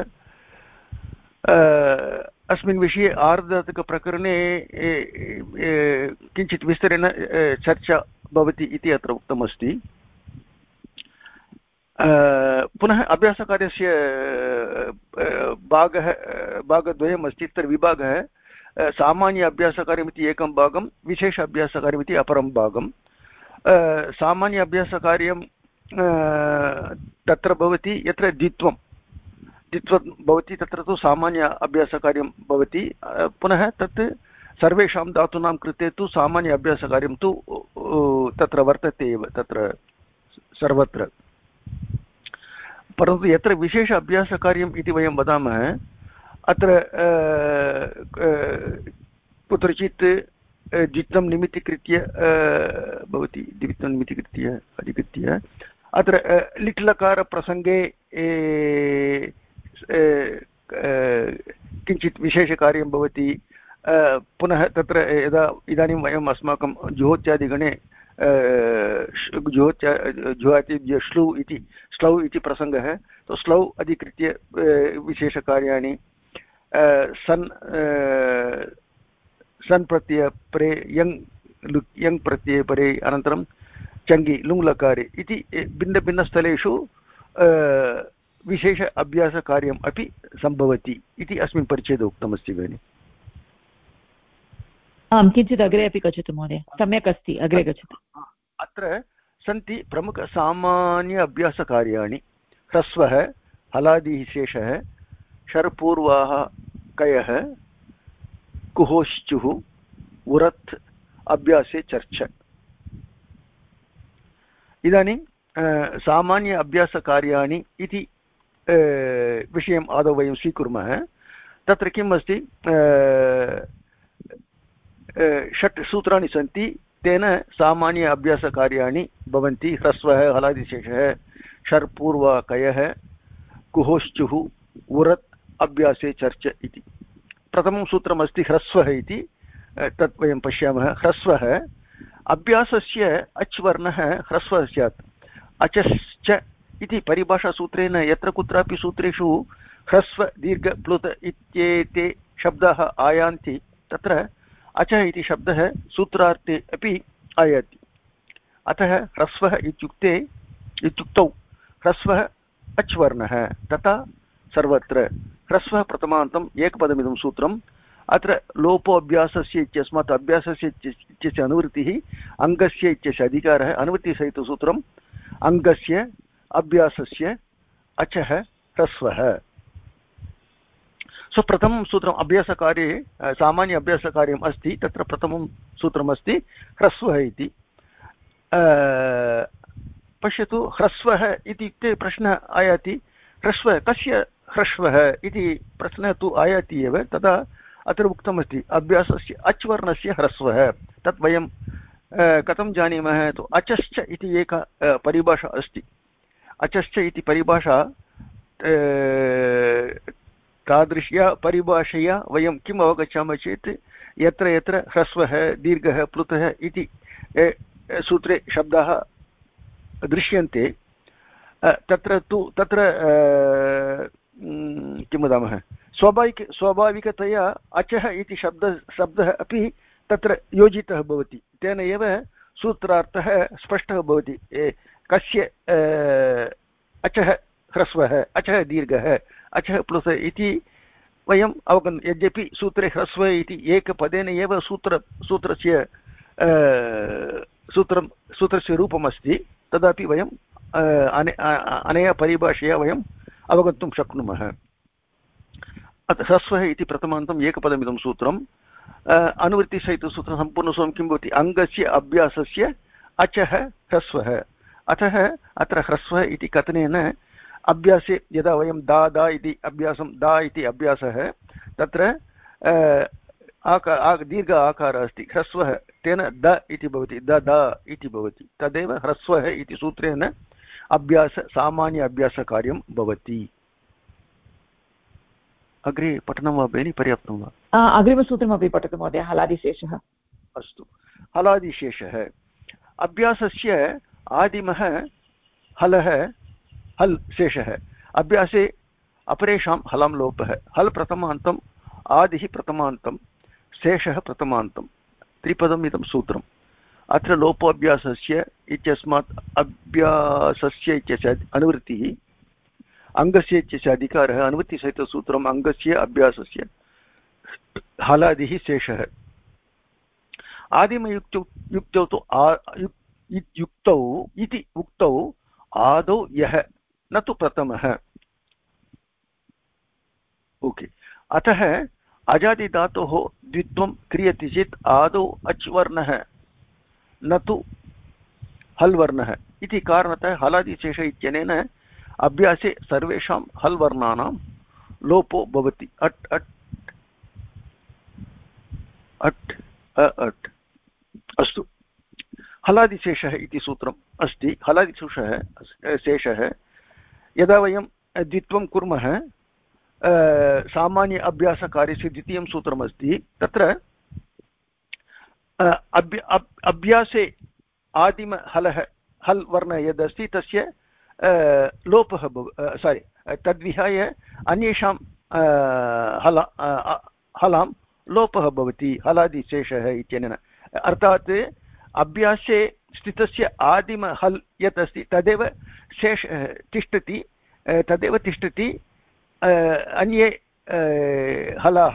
अस्मिन् विषये आर्धधातुकप्रकरणे किञ्चित् विस्तरेण चर्चा भवति इति अत्र उक्तमस्ति। पुनः अभ्यासकार्यस्य भागद्वयम् अस्ति। तत्र विभागः सामान्य अभ्यासकार्यमिति एकं भागं, विशेष अभ्यासकार्यमिति अपरं भागं। सामान्य अभ्यासकार्यं तत्र भवति यत्र द्वित्वं भवति, तत्र तु सामान्य अभ्यासकार्यं भवति। पुनः तत् सर्वेषां धातूनां कृते तु सामान्य अभ्यासकार्यं तु तत्र वर्तते एव तत्र सर्वत्र। परन्तु यत्र विशेष अभ्यासकार्यम् इति वयं वदामः, अत्र कुत्रचित् द्वित्वं निमित्तीकृत्य भवति, द्वित्वं निमित्तीकृत्य अधिकृत्य अत्र लिट्लकारप्रसङ्गे किञ्चित् विशेषकार्यं भवति। पुनः तत्र यदा इदानीं वयम् अस्माकं जुहोत्यादिगणे जुहातिभ्य श्लौ इति प्रसङ्गः, तो श्लौ अधिकृत्य विशेषकार्याणि सन् प्रत्यय परे यङ् प्रत्यये परे, अनन्तरं चङ्गि लुङ्लकारे इति भिन्नभिन्नस्थलेषु विशेष अभ्यासकार्यम् अपि सम्भवति इति अस्मिन् परिच्छेदे उक्तमस्ति भगिनि। आं, किञ्चित् अग्रे अपि गच्छतु महोदय, सम्यक् अस्ति, अग्रे गच्छतु। अत्र सन्ति प्रमुखसामान्य अभ्यासकार्याणि। ह्रस्वः, हलादिः शेषः, शर्पूर्वाः कयः, कुहोश्चुः, उरत्, अभ्यासे चर्च। इदानीं सामान्य अभ्यासकार्याणि इति विषयम् आदौ वयं स्वीकुर्मः। तत्र किम् अस्ति, 6 सूत्राणि सन्ति, तेन सामान्य अभ्यासकार्याणि भवन्ति। ह्रस्वः, हलादिशेषः, शर्पूर्वाकयः, कुहोश्चुः, उरत्, अभ्यासे चर्च इति। प्रथमं सूत्रमस्ति ह्रस्वः इति, तत् वयं पश्यामः। ह्रस्वः अभ्यासस्य अच् वर्णः ह्रस्वः स्यात्। अचश्च इति परिभाषासूत्रेण यत्र कुत्रापि सूत्रेषु ह्रस्व दीर्घ प्लुत इत्येते शब्दाः आयान्ति, तत्र अचः इति शब्दः सूत्रार्थे अपि आयाति। अतः ह्रस्वः इत्युक्तौ ह्रस्वः अच् वर्णः, तथा सर्वत्र ह्रस्वः प्रथमान्तम् एकपदमिदं सूत्रम्। अत्र लोपोऽभ्यासस्य इत्यस्मात् अभ्यासस्य इत्यस्य अनुवृत्तिः, अङ्गस्य इत्यस्य अधिकारः, अनुवृत्तिसहितसूत्रम् अङ्गस्य अभ्यासस्य अचः ह्रस्वः। सो प्रथमं सूत्रम् अभ्यासकार्ये सामान्य अभ्यासकार्यम् अस्ति, तत्र प्रथमं सूत्रमस्ति ह्रस्वः इति। पश्यतु, ह्रस्वः इत्युक्ते प्रश्नः आयाति, ह्रस्वः कस्य ह्रस्वः इति प्रश्नः तु आयाति एव। तदा अत्र उक्तमस्ति अभ्यासस्य अच् वर्णस्य ह्रस्वः। तत् वयं कथं जानीमः, तु अचश्च इति एका परिभाषा अस्ति। अचश्च इति परिभाषा, तादृश्या परिभाषया वयं किम् अवगच्छामः चेत्, यत्र यत्र ह्रस्वः दीर्घः प्लुतः इति सूत्रे शब्दाः दृश्यन्ते, तत्र किं वदामः, स्वाभाविकतया अचः इति शब्दः अपि तत्र योजितः भवति। तेन एव सूत्रार्थः स्पष्टः भवति, कस्य अचः ह्रस्वः, अचः दीर्घः, अचः प्लुतः इति वयम् अवगन्तुं। यद्यपि सूत्रे ह्रस्व इति एकपदेन एव सूत्रस्य रूपमस्ति, तदापि वयम् अनया परिभाषया वयम् अवगन्तुं शक्नुमः। ह्रस्वः इति प्रथमान्तम् एकपदमिदं सूत्रम् अनुवृत्तिसहितसूत्रं सम्पूर्णसूत्रं किं भवति अङ्गस्य अभ्यासस्य अचः ह्रस्वः अतः अत्र ह्रस्वः इति कथनेन अभ्यासे यदा वयं दा इति अभ्यासं दा इति अभ्यासः तत्र दीर्घ आकारः अस्ति ह्रस्वः तेन द इति भवति द इति भवति तदेव ह्रस्वः इति सूत्रेण सामान्य अभ्यासकार्यं भवति अग्रे पठनं वा भगिनि पर्याप्तं वा अग्रिमसूत्रमपि पठतु महोदय हलादिशेषः अस्तु हलादिशेषः अभ्यासस्य आदिमः हल् शेषः अभ्यासे अपरेषां हलं लोपः हल् प्रथमान्तम् आदिः प्रथमान्तं शेषः प्रथमान्तं त्रिपदम् इदं सूत्रम् अत्र लोपोऽभ्यासस्य इत्यस्मात् अभ्यासस्य इत्यस्य अनुवृत्तिः अङ्गस्य इत्यस्य अधिकारः अनुवृत्तिसहितसूत्रम् अङ्गस्य अभ्यासस्य हलादिः शेषः आदिमयुक्तौ तु युक्तौ इति उक्तौ आदौ यः न तु प्रथमः ओके अतः अजादिधातोः द्वित्वं क्रियते चेत् आदौ अच् वर्णः न तु हल् वर्णः इति कारणतः हलादिशेष इत्यनेन अभ्यासे सर्वेषां हल् वर्णानां लोपो भवति अट् अट् अट् अट् अस्तु हलादिशेषः इति सूत्रम् अस्ति शेषः यदा वयं द्वित्वं कुर्मः सामान्य अभ्यासकार्यस्य द्वितीयं सूत्रमस्ति तत्र अभ्यासे आदिम हल् वर्णः यदस्ति तस्य लोपः तद्विहाय अन्येषां हलां लोपः भवति हलादिशेषः इत्यनेन अर्थात् अभ्यासे स्थितस्य आदिम हल् यत् अस्ति तदेव तिष्ठति अन्ये हलाः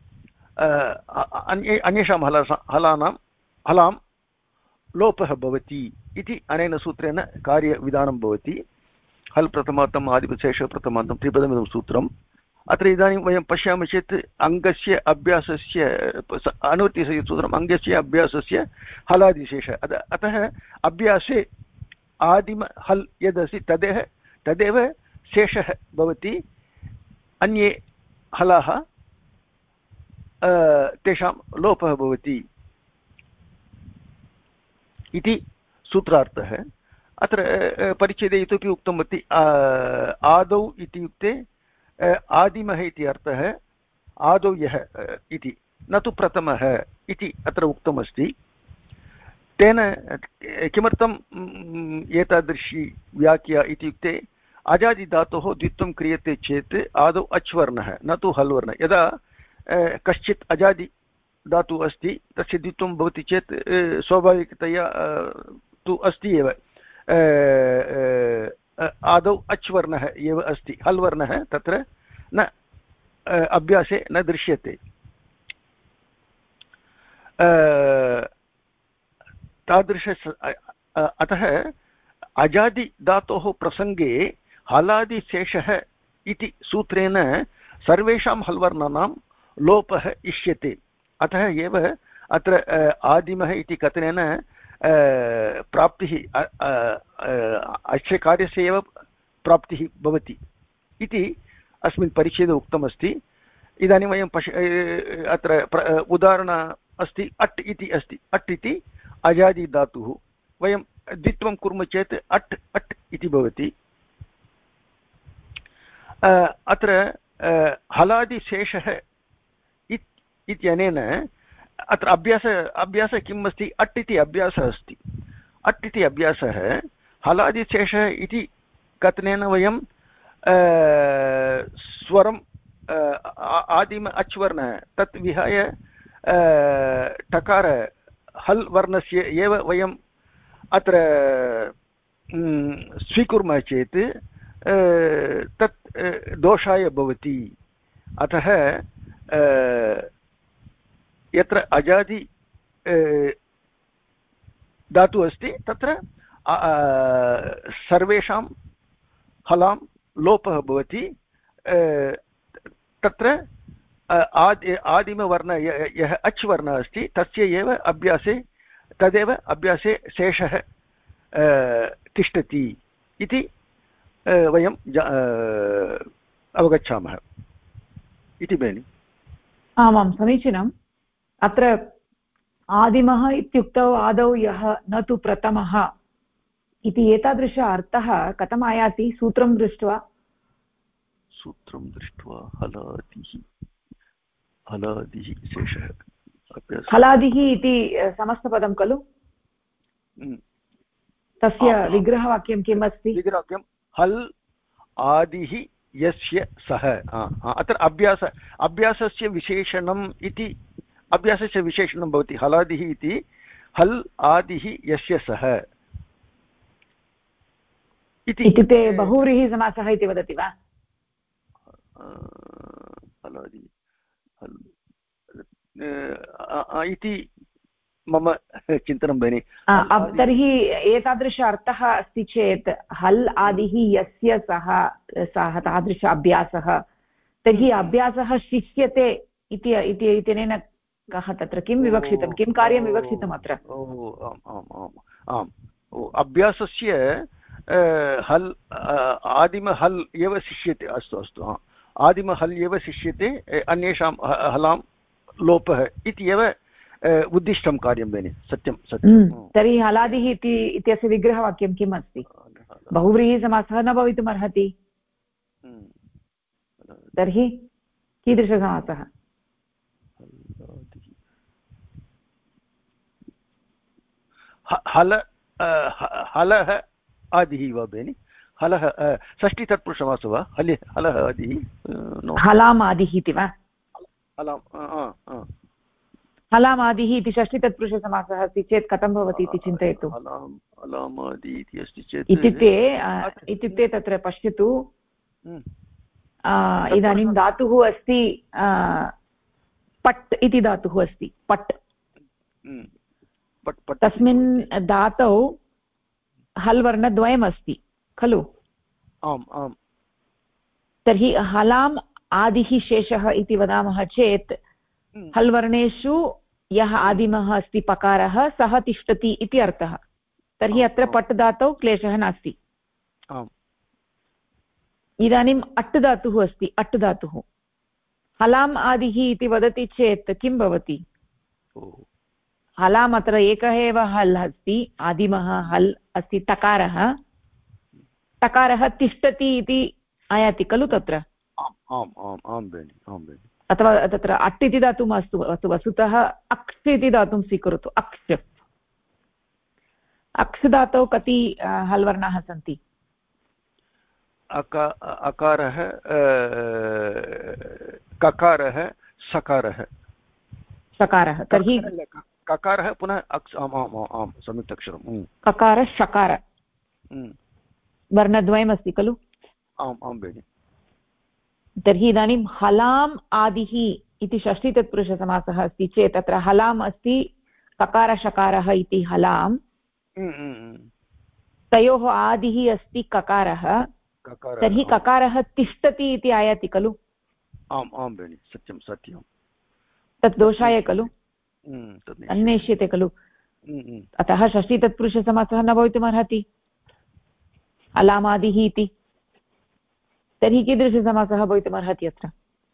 अन्येषां हलां लोपः भवति इति अनेन सूत्रेण कार्यविधानं भवति हल् प्रथमान्तम् आदिमशेषः प्रथमान्तं त्रिपदमिदं सूत्रम् अत्र इदानीं वयं पश्यामः चेत् अङ्गस्य अभ्यासस्य अनुवृत्तिसूत्रम् अङ्गस्य अभ्यासस्य हलादिशेषः अतः अभ्यासे आदिम हल् यदस्ति तदेव शेषः भवति अन्ये हलाः तेषां लोपः भवति इति सूत्रार्थः अत्र परिच्छेदे इतोपि उक्तमस्ति आदौ इत्युक्ते आदिमः इति अर्थः आदौ यः इति न तु प्रथमः इति अत्र उक्तमस्ति तेन किमर्थम् एतादृशी व्याख्या इत्युक्ते अजादिधातोः द्वित्वं क्रियते चेत् आदौ अच् वर्णः न तु हल् वर्णः यदा कश्चित् अजादि धातुः अस्ति तस्य द्वित्वं भवति चेत् स्वाभाविकतया तु अस्ति एव आदौ अच् वर्णः एव अस्ति हल् वर्णः तत्र न अभ्यासे न दृश्यते तादृश अतः अजादिधातोः प्रसङ्गे हलादिशेषः इति सूत्रेण सर्वेषां हल्वर्णानां लोपः इष्यते अतः एव अत्र आदिमः इति कथनेन प्राप्तिः अस्य कार्यस्य एव प्राप्तिः भवति इति अस्मिन् परिच्छेदे उक्तमस्ति इदानीं वयं अत्र उदाहरण अस्ति अट् इति अस्ति अट् इति अजादिधातुः वयं द्वित्वं कुर्मः चेत् अट् अट् इति भवति अत्र हलादिशेषः इत्यनेन अत्र अभ्यासः किम् अस्ति अट् इति अभ्यासः अस्ति अट् इति अभ्यासः हलादिशेषः इति कथनेन वयं स्वरं आदिम अच् वर्णः तत् विहाय टकार हल् वर्णस्य एव वयं अत्र स्वीकुर्मः चेत् तत् दोषाय भवति अतः यत्र अजादि धातुः अस्ति तत्र सर्वेषां हलां लोपः भवति तत्र आदिमवर्ण यः अच् वर्णः अस्ति तस्य एव अभ्यासे तदेव अभ्यासे शेषः तिष्ठति इति वयं अवगच्छामः इति बेनि। आमां समीचीनम्। अत्र आदिमः इत्युक्तौ आदौ यः न तु प्रथमः इति एतादृश अर्थः कथम् आयाति सूत्रं दृष्ट्वा? हलादिः शेषः हलादिः इति समस्तपदं खलु? तस्य विग्रहवाक्यं किम् अस्ति? विग्रहवाक्यं हल् आदिः यस्य सः। अत्र अभ्यासस्य विशेषणम् इति अभ्यासस्य विशेषणं भवति हलादिः इति हल् आदिः यस्य सः इत्युक्ते बहुव्रीहिसमासः इति वदति वा? हलादि इति मम चिन्तनं भगिनि। तर्हि एतादृश अर्थः अस्ति चेत् हल् आदिः यस्य सः तादृश अभ्यासः, तर्हि अभ्यासः शिष्यते इत्यनेन कः तत्र किं विवक्षितं, किं कार्यं विवक्षितम् अत्र? अभ्यासस्य हल् आदिम हल् एव शिष्यते। अस्तु आदिम हल् एव शिष्यते, अन्येषां हलां लोपः इति एव उद्दिष्टं कार्यं बेनि। सत्यं। तर्हि हलादिः इत्यस्य विग्रहवाक्यं किम् अस्ति? बहुव्रीहिसमासः न भवितुम् अर्हति। तर्हि कीदृशसमासः? हलः आदिः वा बेनि? हलः षष्ठी तत्पुरुषसमासः वा? हलः आदिः हलाम् आदिः इति वा? हलामादिः इति षष्ठी तत्पुरुषसमासः अस्ति चेत् कथं भवति इति चिन्तयतु। इत्युक्ते तत्र पश्यतु, इदानीं धातुः अस्ति, पट् इति धातुः अस्ति। पट् तस्मिन् धातौ हल् वर्णद्वयमस्ति खलु? आम्। तर्हि हलाम् आदिः शेषः इति वदामः चेत् हल् वर्णेषु यः आदिमः अस्ति पकारः सः तिष्ठति इति अर्थः। तर्हि अत्र पट् धातौ क्लेशः नास्ति। इदानीम् अट् धातुः अस्ति, अट् धातुः हलाम् आदिः इति वदति चेत् किं भवति? हलाम् अत्र एकः एव हल् अस्ति, आदिमः हल् अस्ति, तकारः तिष्ठति इति आयाति खलु तत्र? अथवा तत्र अट् इति धातुः मास्तु, वस्तुतः अक्स् इति धातुं स्वीकरोतु। अक्स् धातौ कति हल् वर्णाः सन्ति? अकारः, ककारः, सकारः। तर्हि ककारः पुनः अक्स्। आम् सम्यक् अक्षरम्। ककार शकार वर्णद्वयमस्ति खलु? आम् बेनि। तर्हि इदानीं हलाम् आदिः इति षष्ठी तत्पुरुषसमासः अस्ति चेत् तत्र हलाम् अस्ति, ककारशकारः इति हलाम्, तयोः आदिः अस्ति ककारः। तर्हि ककारः तिष्ठति इति आयाति खलु? आम् बेनि, सत्यं। तत् दोषाय खलु? अन्वेष्यते खलु? अतः षष्ठी तत्पुरुषसमासः न भवितुमर्हति हलामादिः इति। तर्हि कीदृशसमासः भवितुमर्हति अत्र?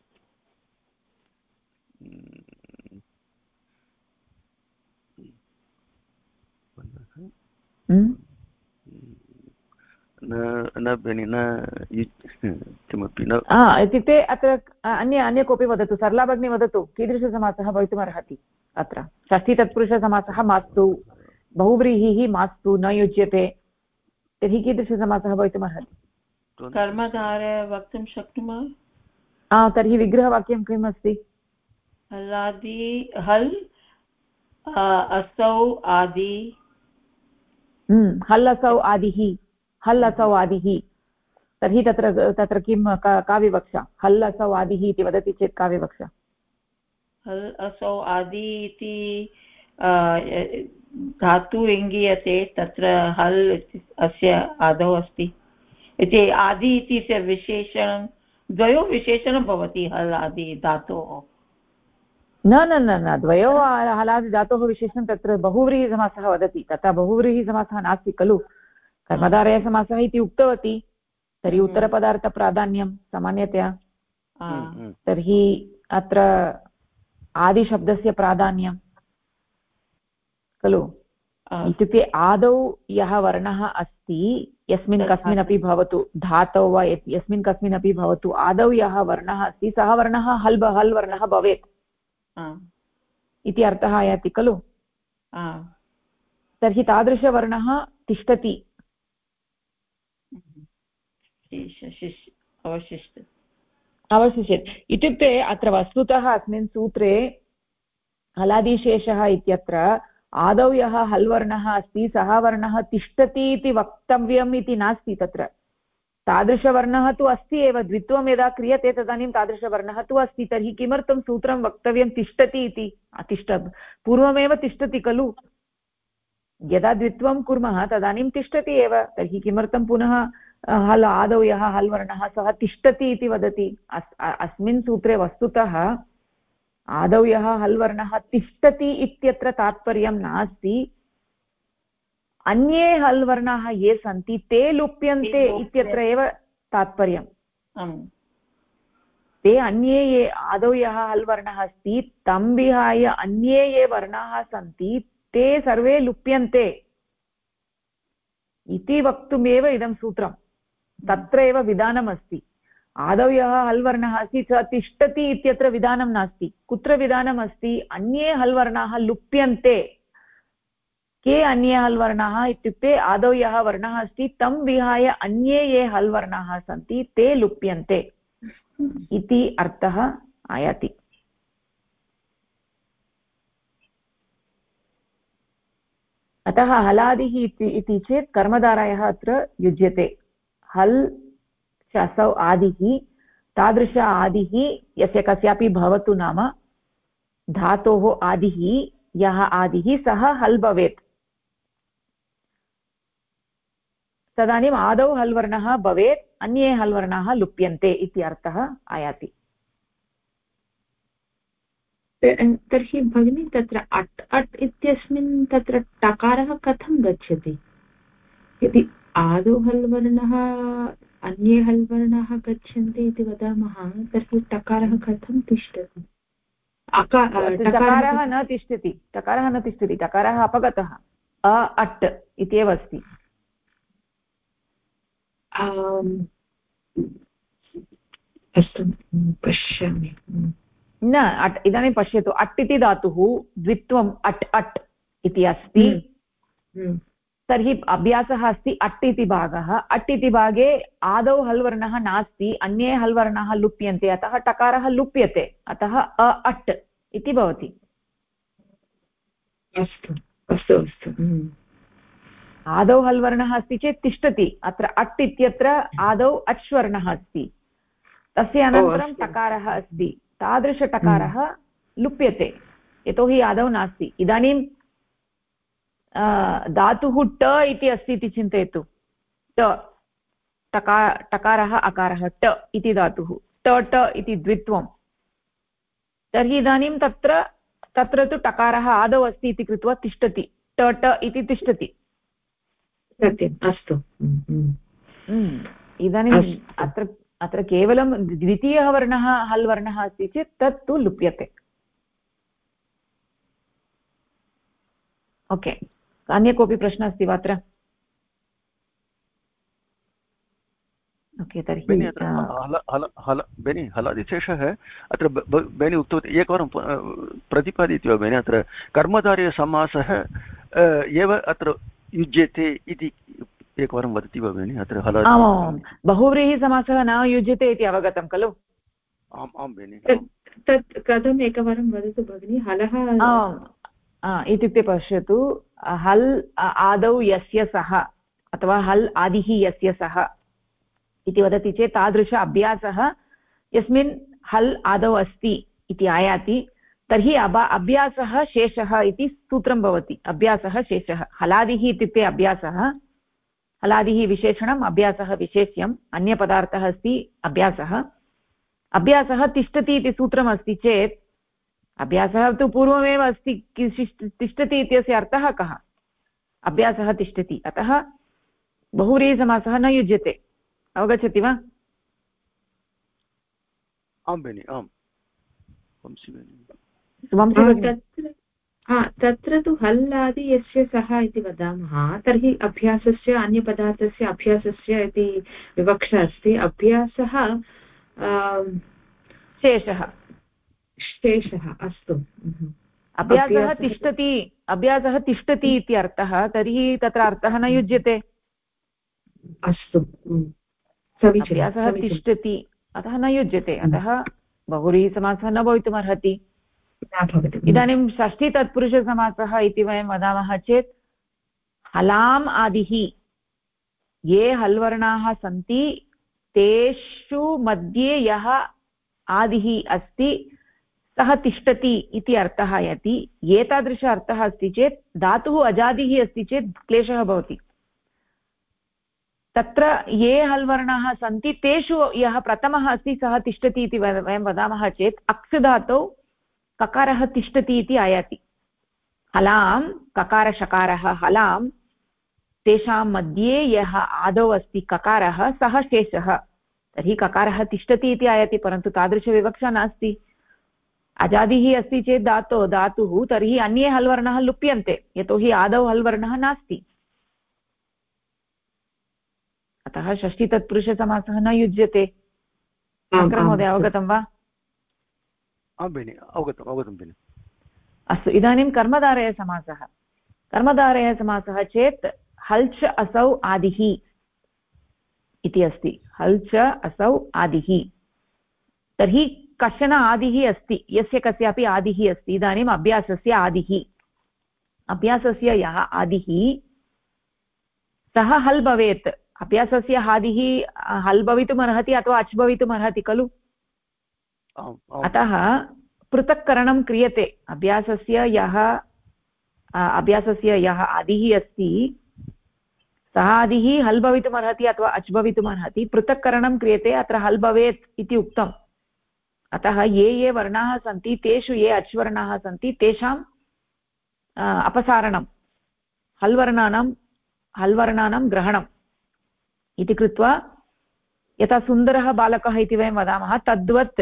किमपि न। इत्युक्ते अत्र अन्य कोऽपि वदतु, सरला भगिनी वदतु, कीदृशसमासः भवितुमर्हति अत्र? षष्ठी तत्पुरुषसमासः मास्तु, बहुव्रीहिः मास्तु, न युज्यते, तर्हि कीदृशसमासः भवितुमर्हति? कर्मधार वक्तुं शक्नुमः? तर्हि विग्रहवाक्यं किम् अस्ति? हलादि हल् असौ आदि। हल् असौ आदिः। तर्हि तत्र किं का विवक्षा? हल् असौ आदिः इति वदति चेत् का विवक्षा? हल् असौ आदि इति धातु इङ्गीयते, तत्र हल् अस्य आदौ अस्ति इति आदि इति विशेषणं द्वयोः विशेषणं भवति हलादि धातोः। न न न न द्वयोः हलादि धातोः विशेषणं तत्र बहुव्रीहिसमासः वदति, तथा बहुव्रीहिसमासः नास्ति खलु। कर्मधारयसमासः इति उक्तवती, तर्हि उत्तरपदार्थप्राधान्यं सामान्यतया। तर्हि अत्र आदिशब्दस्य प्राधान्यं खलु। इत्युक्ते आदौ यः वर्णः अस्ति यस्मिन् कस्मिन्नपि भवतु, धातौ वा यस्मिन् कस्मिन्नपि भवतु, आदौ यः वर्णः अस्ति सः वर्णः हल् वर्णः भवेत् इति अर्थः आयाति खलु। तर्हि तादृशवर्णः तिष्ठति। अवशिष्यत् इत्युक्ते अत्र वस्तुतः अस्मिन् सूत्रे हलादिशेषः इत्यत्र आदौ यः हल् वर्णः अस्ति सः वर्णः तिष्ठति इति वक्तव्यम् इति नास्ति। तत्र तादृशवर्णः तु अस्ति एव, द्वित्वं यदा क्रियते तदानीं तादृशवर्णः तु अस्ति। तर्हि किमर्थं सूत्रं वक्तव्यं तिष्ठति इति? पूर्वमेव तिष्ठति खलु। यदा द्वित्वं कुर्मः तदानीं तिष्ठति एव, तर्हि किमर्थं पुनः हल् आदौ यः हल् वर्णः सः तिष्ठति इति वदति? अस्मिन् सूत्रे वस्तुतः आदौ यः हल् वर्णः तिष्ठति इत्यत्र तात्पर्यं नास्ति, अन्ये हल् वर्णाः ये सन्ति ते लुप्यन्ते इत्यत्र एव तात्पर्यं। ते अन्ये ये आदौ यः हल् वर्णः अस्ति तं विहाय अन्ये ये वर्णाः सन्ति ते सर्वे लुप्यन्ते इति वक्तुमेव इदं सूत्रं। तत्र एव विधानमस्ति। आदौ यः हल् वर्णः अस्ति सः तिष्ठति इत्यत्र विधानं नास्ति। कुत्र विधानमस्ति? अन्ये हल् वर्णाः लुप्यन्ते। के अन्ये हल् वर्णाः इत्युक्ते आदौ यः वर्णः अस्ति तं विहाय अन्ये ये हल् वर्णाः सन्ति ते लुप्यन्ते इति अर्थः आयाति। अतः हलादिः इति चेत् कर्मधारयः अत्र युज्यते। हल् असौ आदिः, तादृश आदिः यस्य कस्यापि भवतु नाम धातोः आदिः यः आदिः सः हल् भवेत्। तदानीम् आदौ हल् वर्णः भवेत्, अन्ये हल् वर्णाः लुप्यन्ते इति अर्थः आयाति। तर्हि भगिनी तत्र अट् अट् इत्यस्मिन् तत्र टकारः कथं गच्छति? यदि आदौ हल् वर्णः अन्ये हल् वर्णाः गच्छन्ति इति वदामः तर्हि टकारः कथं तिष्ठति? टकारः न तिष्ठति, टकारः न तिष्ठति, टकारः अपगतः। अ अट् इत्येव अस्ति। अस्तु, पश्यामि। न अट्, इदानीं पश्यतु, अट् इति धातुः द्वित्वम् अट् अट् इति अस्ति। तर्हि अभ्यासः अस्ति अट् इति भागः। अट् इति भागे आदौ हल् वर्णः नास्ति, अन्ये हल् वर्णाः लुप्यन्ते, अतः टकारः लुप्यते, अतः अ अट् इति भवति। अस्तु अस्तु अस्तु। आदौ हल् वर्णः अस्ति चेत् तिष्ठति। अत्र अट् इत्यत्र आदौ अच् वर्णः अस्ति, तस्य अनन्तरं टकारः अस्ति, तादृशटकारः लुप्यते यतोहि आदौ नास्ति। इदानीं धातुः ट इति अस्ति इति चिन्तयतु। टकारः अकारः ट इति धातुः, ट ट इति द्वित्वं। तर्हि इदानीं तत्र तु टकारः आदौ अस्ति इति कृत्वा तिष्ठति, ट ट इति तिष्ठति। सत्यम्, अस्तु। इदानीम् अत्र केवलं द्वितीयः वर्णः हल् वर्णः अस्ति चेत् तत्तु लुप्यते। ओके, अन्य कोऽपि प्रश्नः अस्ति वा अत्र? ओके, तर्हि हलादिशेषः अत्र बेनि उक्तवती, एकवारं प्रतिपादयति वा बेनि? अत्र कर्मधारयसमासः एव अत्र युज्यते इति एकवारं वदति वा बेनि? अत्र हलादि आमां बहुव्रीहिसमासः न युज्यते इति अवगतं खलु? आम् आं बेनि। तत् कथम् एकवारं वदतु भगिनि? हलः इत्युक्ते पश्यतु, हल् आदौ यस्य सः अथवा हल् आदिः यस्य सः इति वदति चेत् तादृश अभ्यासः यस्मिन् हल् आदौ अस्ति इति आयाति, तर्हि अभ्यासः शेषः इति सूत्रं भवति। अभ्यासः शेषः, हलादिः इत्युक्ते अभ्यासः, हलादिः विशेषणम्, अभ्यासः विशेष्यम्, अन्यपदार्थः अस्ति अभ्यासः। अभ्यासः तिष्ठति इति सूत्रमस्ति चेत् अभ्यासः तु पूर्वमेव अस्ति, तिष्ठति इत्यस्य अर्थः कः? अभ्यासः तिष्ठति, अतः बहुव्रीहिसमासः न युज्यते। अवगच्छति वा? आं भगिनि, आम्। तत्र तु हल्लादि यस्य सः इति वदामः तर्हि अभ्यासस्य अन्यपदार्थस्य अभ्यासस्य इति विवक्षा अस्ति। अभ्यासः शेषः अस्तु। अभ्यासः तिष्ठति इति अर्थः, तर्हि तत्र अर्थः न युज्यते। अस्तु, अभ्यासः तिष्ठति अतः न युज्यते, अतः बहुव्रीहिसमासः न भवितुमर्हति। इदानीं षष्ठी तत्पुरुषसमासः इति वयं वदामः चेत् हलाम् आदिः, ये हल्वर्णाः सन्ति तेषु मध्ये यः आदिः अस्ति सः तिष्ठति इति अर्थः। यदि एतादृश अर्थः अस्ति चेत् धातुः अजादिः अस्ति चेत् क्लेशः भवति। तत्र ये हल्वर्णाः सन्ति तेषु यः प्रथमः अस्ति सः तिष्ठति इति वयं वदामः चेत् अक्स् धातौ ककारः तिष्ठति इति आयाति। हलां ककारशकारः हलां, तेषां मध्ये यः आदौ अस्ति ककारः सः शेषः, तर्हि ककारः तिष्ठति इति आयाति, परन्तु तादृशविवक्षा नास्ति। अजादिः अस्ति चेत् धातुः, तर्हि अन्ये हल्वर्णः लुप्यन्ते, यतोहि आदौ हल्वर्णः नास्ति। अतः षष्ठी तत्पुरुषसमासः न युज्यते। महोदय अवगतं वा? आं भगिनि, अवगतम् भगिनि। अस्तु, इदानीं कर्मधारयसमासः। कर्मधारयसमासः चेत् हल् च असौ आदिः इति अस्ति। हल् च असौ आदिः, तर्हि कश्चन आदिः अस्ति, यस्य कस्यापि आदिः अस्ति। इदानीम् अभ्यासस्य आदिः, अभ्यासस्य यः आदिः सः हल् भवेत्। अभ्यासस्य आदिः हल् भवितुमर्हति अथवा अच् भवितुमर्हति खलु। अतः पृथक्करणं क्रियते। अभ्यासस्य यः आदिः अस्ति सः आदिः हल् भवितुमर्हति अथवा अच् भवितुमर्हति, पृथक्करणं क्रियते। अत्र हल् भवेत् इति उक्तम्। अतः ये वर्णाः सन्ति तेषु ये अच् वर्णाः सन्ति तेषाम् अपसारणं, हल्वर्णानां ग्रहणम् इति कृत्वा, यथा सुन्दरः बालकः इति वयं वदामः तद्वत्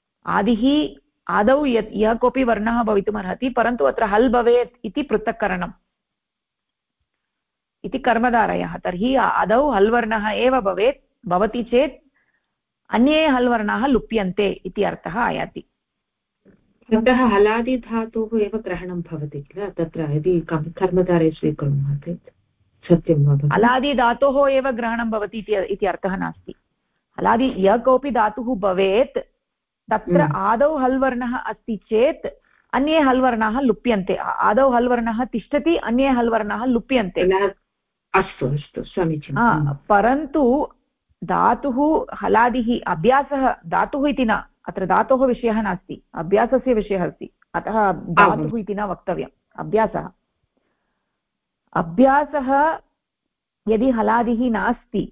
आदौ यः कोऽपि वर्णः भवितुमर्हति, परन्तु अत्र हल् भवेत् इति पृथक्करणम् इति कर्मधारयः। तर्हि आदौ हल्वर्णः एव भवति चेत् अन्ये हल्वर्णाः लुप्यन्ते इति अर्थः आयाति। अतः हलादिधातोः एव ग्रहणं भवति किल तत्र, यदि कर्मधारे स्वीकुर्मः चेत्। सत्यं वा? हलादिधातोः एव ग्रहणं भवति इति अर्थः नास्ति। हलादि यः कोऽपि धातुः भवेत् तत्र आदौ हल्वर्णः अस्ति चेत् अन्ये हल्वर्णाः लुप्यन्ते। आदौ हल्वर्णः तिष्ठति, अन्ये हल्वर्णाः लुप्यन्ते। अस्तु अस्तु, समीचीनं। परन्तु धातुः हलादिः, अभ्यासः धातुः इति न, अत्र धातोः विषयः नास्ति, अभ्यासस्य विषयः अस्ति। अतः धातुः इति न वक्तव्यम्। अभ्यासः यदि हलादिः नास्ति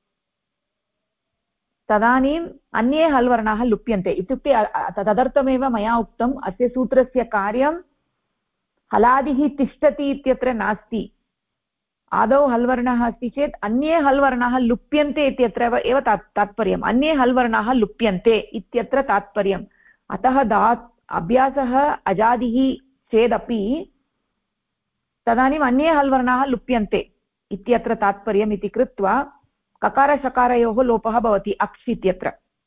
तदानीम् अन्ये हल्वर्णाः लुप्यन्ते। इत्युक्ते तदर्थमेव मया उक्तम्, अस्य सूत्रस्य कार्यं हलादिः तिष्ठति इत्यत्र नास्ति। आदौ हल्वर्णः अस्ति चेत् अन्ये हल्वर्णाः लुप्यन्ते इत्यत्र एव तात्पर्यम्। अन्ये हल्वर्णाः लुप्यन्ते इत्यत्र तात्पर्यम्। अतः अभ्यासः अजादिः चेदपि तदानीम् अन्ये हल्वर्णाः लुप्यन्ते इत्यत्र तात्पर्यम् इति कृत्वा ककारशकारयोः लोपः भवति अक्ष् इत्यत्र।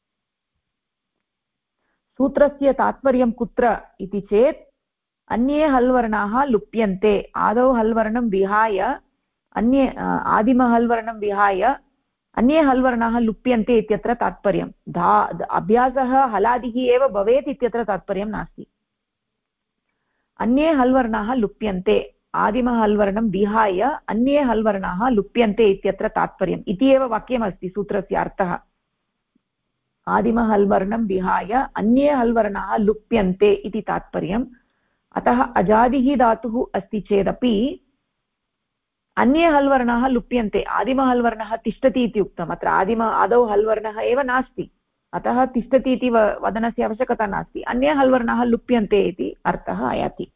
सूत्रस्य तात्पर्यं कुत्र इति चेत् अन्ये हल्वर्णाः लुप्यन्ते, आदौ हल्वर्णं विहाय अन्ये आदिमहल्वर्णं विहाय अन्ये हल्वर्णाः लुप्यन्ते इत्यत्र तात्पर्यम्। अभ्यासः हलादिः एव भवेत् इत्यत्र तात्पर्यं नास्ति। अन्ये हल्वर्णाः लुप्यन्ते, आदिमहल्वर्णं विहाय अन्ये हल्वर्णाः लुप्यन्ते इत्यत्र तात्पर्यम् इति एव वाक्यमस्ति सूत्रस्य अर्थः। आदिमहल्वर्णं विहाय अन्ये हल्वर्णाः लुप्यन्ते इति तात्पर्यम्। अतः अजादिः धातुः अस्ति चेदपि अन्ये हल्वर्णाः लुप्यन्ते। आदिमहल्वर्णः तिष्ठति इति उक्तम्। अत्र आदौ हल्वर्णः एव नास्ति, अतः तिष्ठति इति वदनस्य आवश्यकता नास्ति। अन्ये हल् वर्णाः लुप्यन्ते इति अर्थः आयाति।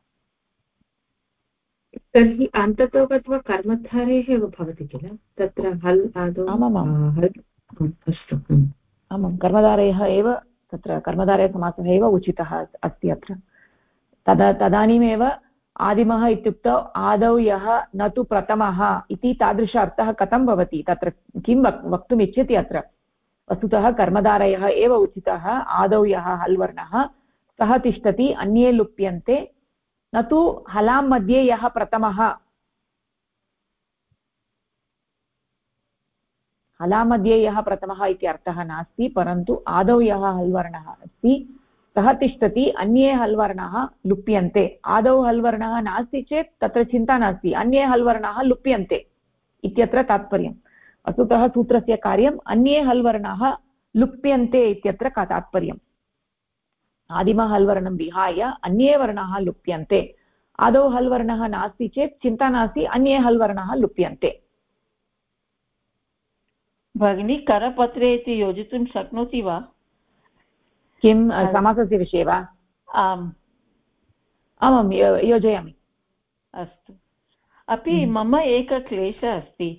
तर्हि अन्ततो गत्वा कर्मधारेः एव भवति किल तत्र हल् आदौ? अस्तु। आमां, कर्मधारयः एव तत्र कर्मधारयसमासः एव उचितः अस्ति अत्र। तदानीमेव आदिमः इत्युक्तौ आदौ यः न तु प्रथमः इति तादृश अर्थः कथं भवति? तत्र किं वक्तुम् इच्छति? अत्र वस्तुतः कर्मधारयः एव उचितः। आदौ यः हल् वर्णः सः तिष्ठति, अन्ये लुप्यन्ते, न तु हलां मध्ये यः प्रथमः। हला मध्ये यः प्रथमः इति अर्थः नास्ति, परन्तु आदौ यः हल् वर्णः अस्ति सः तिष्ठति, अन्ये हल् वर्णाः लुप्यन्ते। आदौ हल् वर्णः नास्ति चेत् तत्र चिन्ता नास्ति, अन्ये हल् वर्णाः लुप्यन्ते इत्यत्र तात्पर्यम्। वस्तुतः सूत्रस्य कार्यम् अन्ये हल् वर्णाः लुप्यन्ते इत्यत्र तात्पर्यम्। आदिमः हल् वर्णं विहाय अन्ये वर्णाः लुप्यन्ते। आदौ हल् वर्णः नास्ति चेत् चिन्ता नास्ति, अन्ये हल् वर्णाः लुप्यन्ते। भगिनी, करपत्रे इति योजितुं शक्नोति वा? किं समासस्य विषये वा? आम् आमां, योजयामि। अस्तु। अपि मम एकः क्लेशः अस्ति।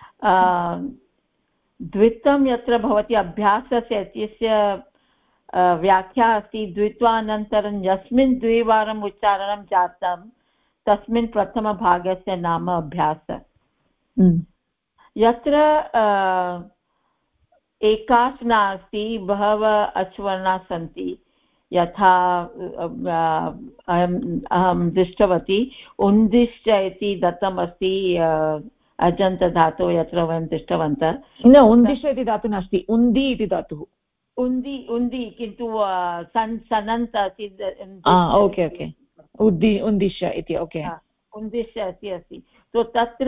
द्वित्वं यत्र भवति अभ्यासस्य इत्यस्य व्याख्या अस्ति, द्वित्वानन्तरं यस्मिन् द्विवारम् उच्चारणं जातं तस्मिन् प्रथमभागस्य नाम अभ्यासः। यत्र एकाचना अस्ति, बहवः अच्वर्णाः सन्ति, यथा अहं दृष्टवती उन्दिश्च इति दत्तमस्ति अजन्तधातु, यत्र वयं दृष्टवन्तः। न, उन्दिश इति धातुः नास्ति, उन्दी इति धातुः। उन्दी किन्तु सनन्त अस्ति। ओके ओके, उन्दिश इति, ओके, उन्दिश इति अस्ति। तो तत्र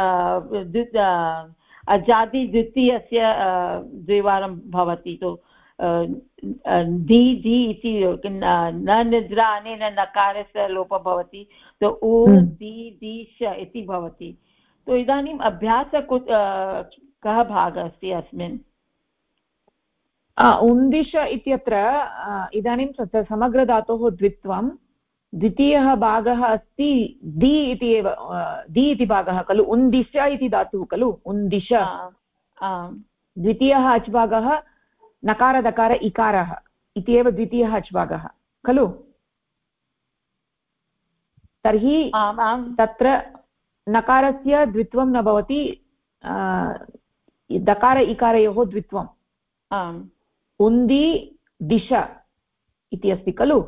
अजादि द्वितीयस्य द्विवारं भवति। तो धी धी इति न निद्रा अनेन नकारस्य लोपः भवति, तो उ दी दीश इति भवति। तो इदानीम् अभ्यासः कः भागः अस्ति अस्मिन्? उन्दिश इत्यत्र इदानीं समग्रधातोः द्वित्वं, द्वितीयः भागः अस्ति दि इति एव, दि इति भागः खलु, उन्दिश इति धातुः खलु, उन्दिश। द्वितीयः अच् भागः नकार दकार इकारः इति एव द्वितीयः अच् भागः खलु। तर्हि तत्र नकारस्य द्वित्वं न भवति, दकार इकारयोः द्वित्वम्। उन्दी दिश इति अस्ति खलु,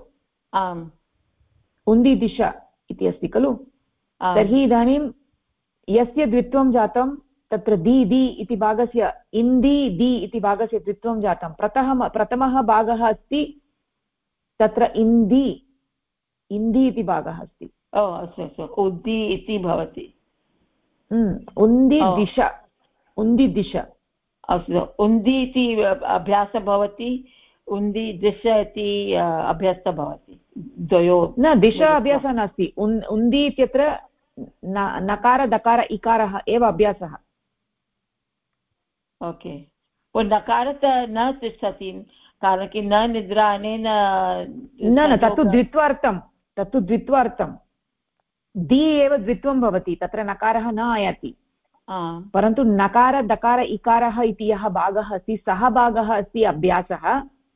उन्दी दिश इति अस्ति खलु। तर्हि इदानीं यस्य द्वित्वं जातं तत्र दी दी इति भागस्य, इन्दी दी इति भागस्य द्वित्वं जातं। प्रथमः भागः अस्ति तत्र इन्दी इति भागः अस्ति। उद्दी इति भवति। उन्दी दिश, उन्दी दिश। अस्तु, उन्दी इति अभ्यासः भवति, उन्दी दिश इति अभ्यासः भवति। द्वयोः न, दिश अभ्यासः नास्ति। उन्दी इत्यत्र नकार दकार इकारः एव अभ्यासः। ओके, नकारः न तिष्ठति, कारणं कि न निद्रा अनेन न, तत्तु द्वित्वार्थं, तत्तु द्वित्वार्थं। दि एव द्वित्वं भवति, तत्र नकारः न आयाति। परन्तु नकार दकार इकारः इति यः भागः अस्ति सः भागः अस्ति अभ्यासः।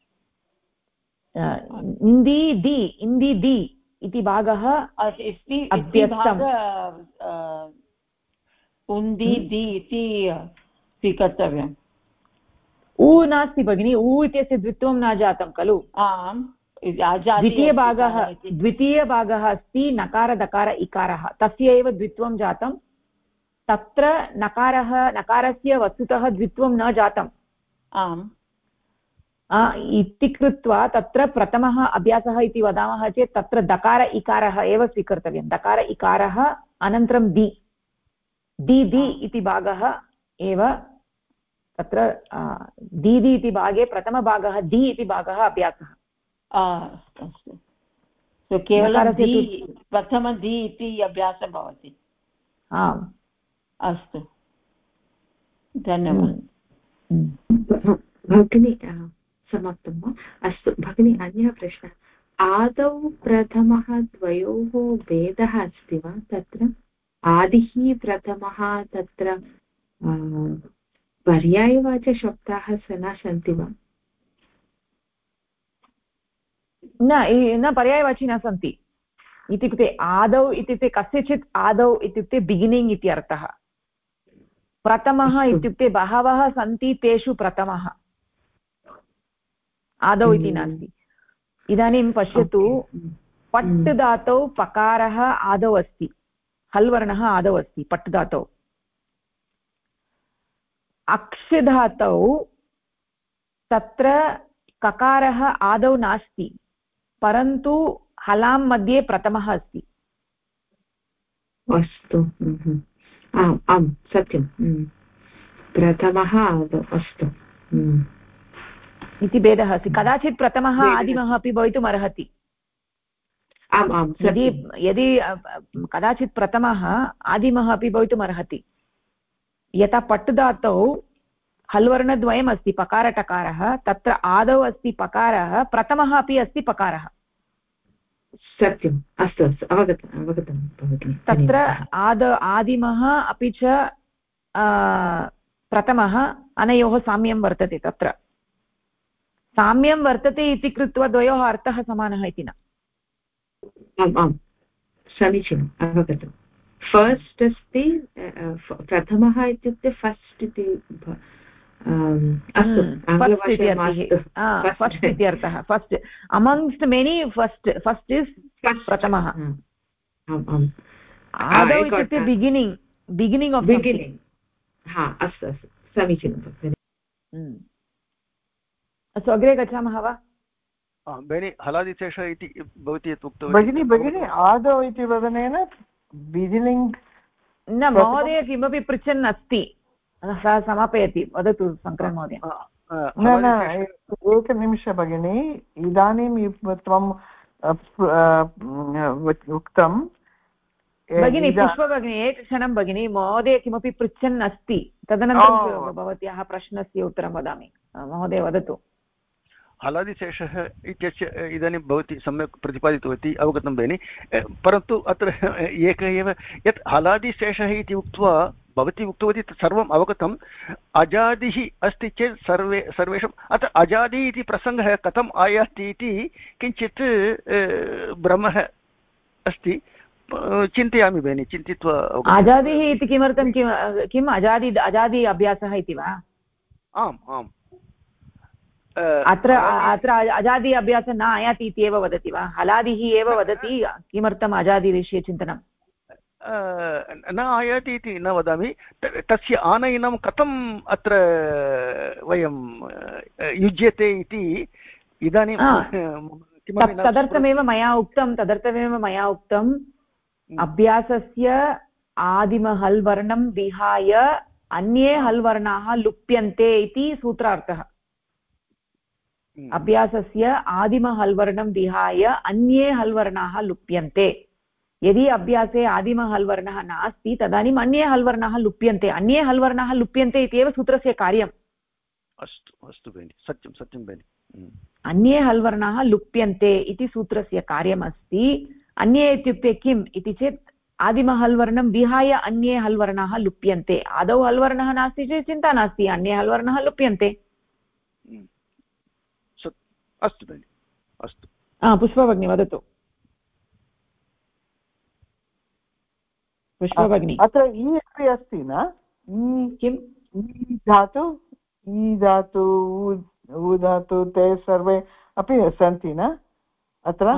इन्दी दि इति भागः अभ्यस्तम्। उन्दी दि इति स्वीकर्तव्यम्। उ नास्ति भगिनि, उ इत्यस्य द्वित्वं न जातं खलु। द्वितीयभागः अस्ति नकार दकार इकारः, तस्य एव द्वित्वं जातं। तत्र नकारस्य वस्तुतः द्वित्वं न जातम्। इति कृत्वा तत्र प्रथमः अभ्यासः इति वदामः चेत् तत्र दकार इकारः एव स्वीकर्तव्यं। दकार इकारः अनन्तरं दि दि इति भागः एव तत्र दीदि इति भागे प्रथमभागः दि इति भागः अभ्यासः। केवलं प्रथम दि इति अभ्यासः भवति। आम्, अस्तु, धन्यवादः। भगिनी, समाप्तं वा? अस्तु भगिनी, अन्यः प्रश्नः, आदौ प्रथमः द्वयोः भेदः अस्ति वा तत्र? आदिः प्रथमः, तत्र पर्यायवाचशब्दाः न सन्ति वा? न पर्यायवाची न सन्ति। इत्युक्ते आदौ इत्युक्ते कस्यचित् आदौ इत्युक्ते बिगिनिङ्ग् इति अर्थः। प्रथमः इत्युक्ते बहवः सन्ति, तेषु प्रथमः आदौ इति नास्ति। इदानीं पश्यतु, पट् धातौ पकारः आदौ अस्ति, हल् वर्णः आदौ अस्ति पट् धातौ। अक्ष् धातौ तत्र ककारः आदौ नास्ति, परन्तु हलां मध्ये प्रथमः अस्ति। अस्तु, आम् आम् सत्यं, प्रथमः आदौ, अस्तु इति भेदः अस्ति। कदाचित् प्रथमः आदिमः अपि भवितुम् अर्हति। आम् आम्, यदि कदाचित् प्रथमः आदिमः अपि भवितुम् अर्हति। यथा पट् धातौ हल्वर्णद्वयम् अस्ति, पकारटकारः, तत्र आदौ अस्ति पकारः, प्रथमः अपि अस्ति पकारः। सत्यम्, अस्तु अस्तु, अवगतं। तत्र आदिमः अपि च प्रथमः, अनयोः साम्यं वर्तते। तत्र साम्यं वर्तते इति कृत्वा द्वयोः अर्थः समानः इति न। आम् आम्, समीचीनम्, अवगतं। फस्ट् अस्ति, प्रथमः इत्युक्ते फस्ट् इति, फस्ट् इति अर्थः। First amongst many, first is प्रथमः। आदौ इत्युक्ते बिगिनिङ्ग् आफ् बिगिनिङ्ग्। अस्तु अस्तु, समीचीनं। अस्तु, अग्रे गच्छामः वा? भगिनी, हलादिशेषः इति भवती यत् उक्तवती भगिनी, आदौ इति वदनेन बिगिनिङ्ग् न, महोदय किमपि पृच्छन् अस्ति, सः समापयति। वदतु शङ्करन् महोदय। न एकनिमिष भगिनी, इदानीं त्वं उक्तं भगिनी, पुष्पभगिनी, एकक्षणं भगिनी, महोदय किमपि पृच्छन् अस्ति, तदनन्तरं भवत्याः प्रश्नस्य उत्तरं वदामि। महोदय वदतु। हलादिशेषः इत्यस्य इदानीं भवती सम्यक् प्रतिपादितवती, अवगतं भगिनि। परन्तु अत्र एकः एव, यत् हलादिशेषः इति उक्त्वा भवती उक्तवती तत् सर्वम् अवगतम्। अजादिः अस्ति चेत् सर्वेषाम्, अत्र अजादि इति प्रसङ्गः कथम् आयाति इति किञ्चित् भ्रमः अस्ति। चिन्तयामि भगिनि, चिन्तयित्वा। अजादिः इति किमर्थं, किम् अजादि अभ्यासः इति वा? आम् आम्, अत्र अजादि अभ्यासः न आयाति इति एव वदति वा? हलादिः एव वदति, किमर्थम् अजादिविषये चिन्तनं न आयाति इति न वदामि। तस्य आनयनं कथम् अत्र वयं युज्यते इति इदानीं तदर्थमेव मया उक्तम्, अभ्यासस्य आदिमहल् वर्णं विहाय अन्ये हल् वर्णाः लुप्यन्ते इति सूत्रार्थः। अभ्यासस्य आदिमहल् वर्णं विहाय अन्ये हल् वर्णाः लुप्यन्ते। यदि अभ्यासे आदिमहल् वर्णः नास्ति, तदानीम् अन्ये हल् वर्णाः लुप्यन्ते। अन्ये हल् वर्णाः लुप्यन्ते इत्येव सूत्रस्य कार्यम्। अस्तु अस्तु भगिनि, सत्यं सत्यं भगिनि। अन्ये हल् वर्णाः लुप्यन्ते इति सूत्रस्य कार्यमस्ति। अन्ये इत्युक्ते किम् इति चेत् आदिमहल् वर्णं विहाय अन्ये हल् वर्णाः लुप्यन्ते। आदौ हल् वर्णः नास्ति चेत् चिन्ता नास्ति, अन्ये हल् वर्णः लुप्यन्ते। अस्तु भगिनि, अस्तु। पुष्पभगिनी वदतु। पुष्पभगिनी, अत्र इ अपि अस्ति न? किम्? इ धातु, उ धातु, ते सर्वे अपि सन्ति न अत्र?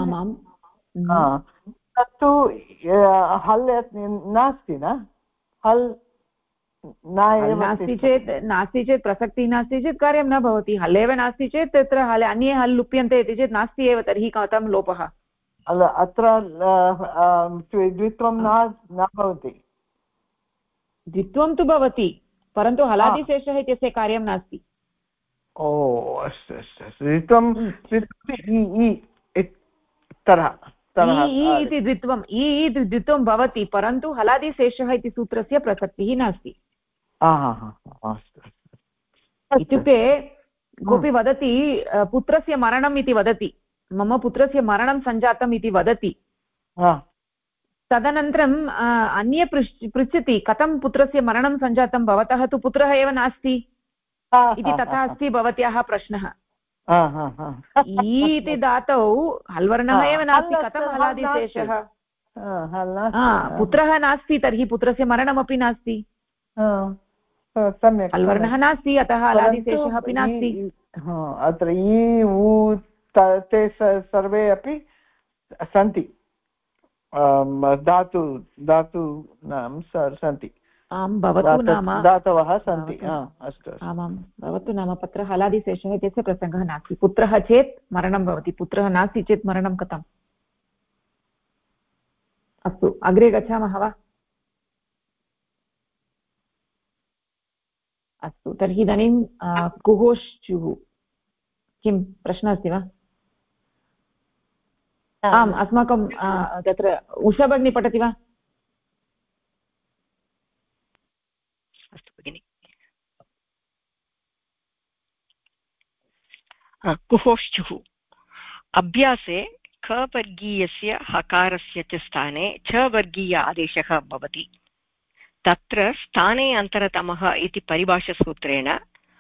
तत्तु हल् नास्ति न? हल् नास्ति चेत् प्रसक्तिः नास्ति चेत् कार्यं न भवति। हल् एव नास्ति चेत् तत्र हल् अन्ये हल् लुप्यन्ते इति चेत् नास्ति एव, तर्हि कथं लोपः? अत्र द्वित्वं न भवति। द्वित्वं तु भवति, परन्तु हलादिशेषः इत्यस्य कार्यं नास्ति। ओ अस्तु अस्तु अस्तु, द्वित्वं इति द्वित्वं भवति, परन्तु हलादिशेषः इति सूत्रस्य प्रसक्तिः नास्ति। इत्युक्ते कोऽपि वदति पुत्रस्य मरणम् इति वदति, मम पुत्रस्य मरणं सञ्जातम् इति वदति, तदनन्तरम् अन्ये पृच्छति कथं पुत्रस्य मरणं सञ्जातं, भवतः तु पुत्रः एव नास्ति इति तथा अस्ति भवत्याः प्रश्नः। इति धातौ हल्वर्णः एव नास्ति, कथं हलादिशेषः? पुत्रः नास्ति तर्हि पुत्रस्य मरणमपि नास्ति, हल्वर्णः नास्ति, अतः हलादिशेषः अपि नास्ति। अत्र इ उ ते सर्वे अपि सन्ति, धातु सन्ति, आम् भवतु नाम धातवः सन्ति। अस्तु, आमां भवतु नाम तत्र हलादिशेषः इत्यस्य प्रसङ्गः नास्ति। पुत्रः चेत् मरणं भवति, पुत्रः नास्ति चेत् मरणं कथम्? अस्तु, अग्रे गच्छामः वा? अस्तु, तर्हि इदानीं कुहोश्चुः, किं प्रश्नः अस्ति वा? आम्, अस्माकं तत्र उषा भगिनी पठति वा? अस्तु भगिनि। कुहोश्चुः अभ्यासे ख वर्गीयस्य हकारस्य च स्थाने च वर्गीय आदेशः भवति। तत्र स्थाने अन्तरतमः इति परिभाषासूत्रेण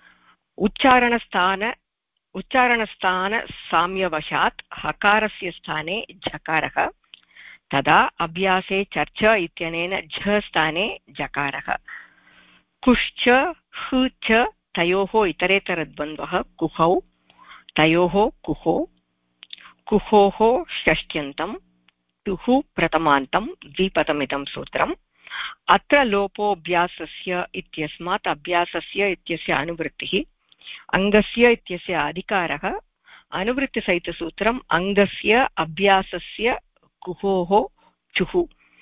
उच्चारणस्थानसाम्यवशात् हकारस्य स्थाने झकारः, तदा अभ्यासे चर्च इत्यनेन झ स्थाने जकारः। कुश्च हु च तयोः इतरेतरद्वन्द्वः कुहौ, तयोः कुहो, कुहोः षष्ट्यन्तं, तुः प्रथमान्तं द्विपदमिदं सूत्रम्। अत्र लोपोऽभ्यासस्य इत्यस्मात् अभ्यासस्य इत्यस्य अनुवृत्तिः, अङ्गस्य इत्यस्य अधिकारः, अनुवृत्तिसहितसूत्रम् अङ्गस्य अभ्यासस्य कुहोः चुः।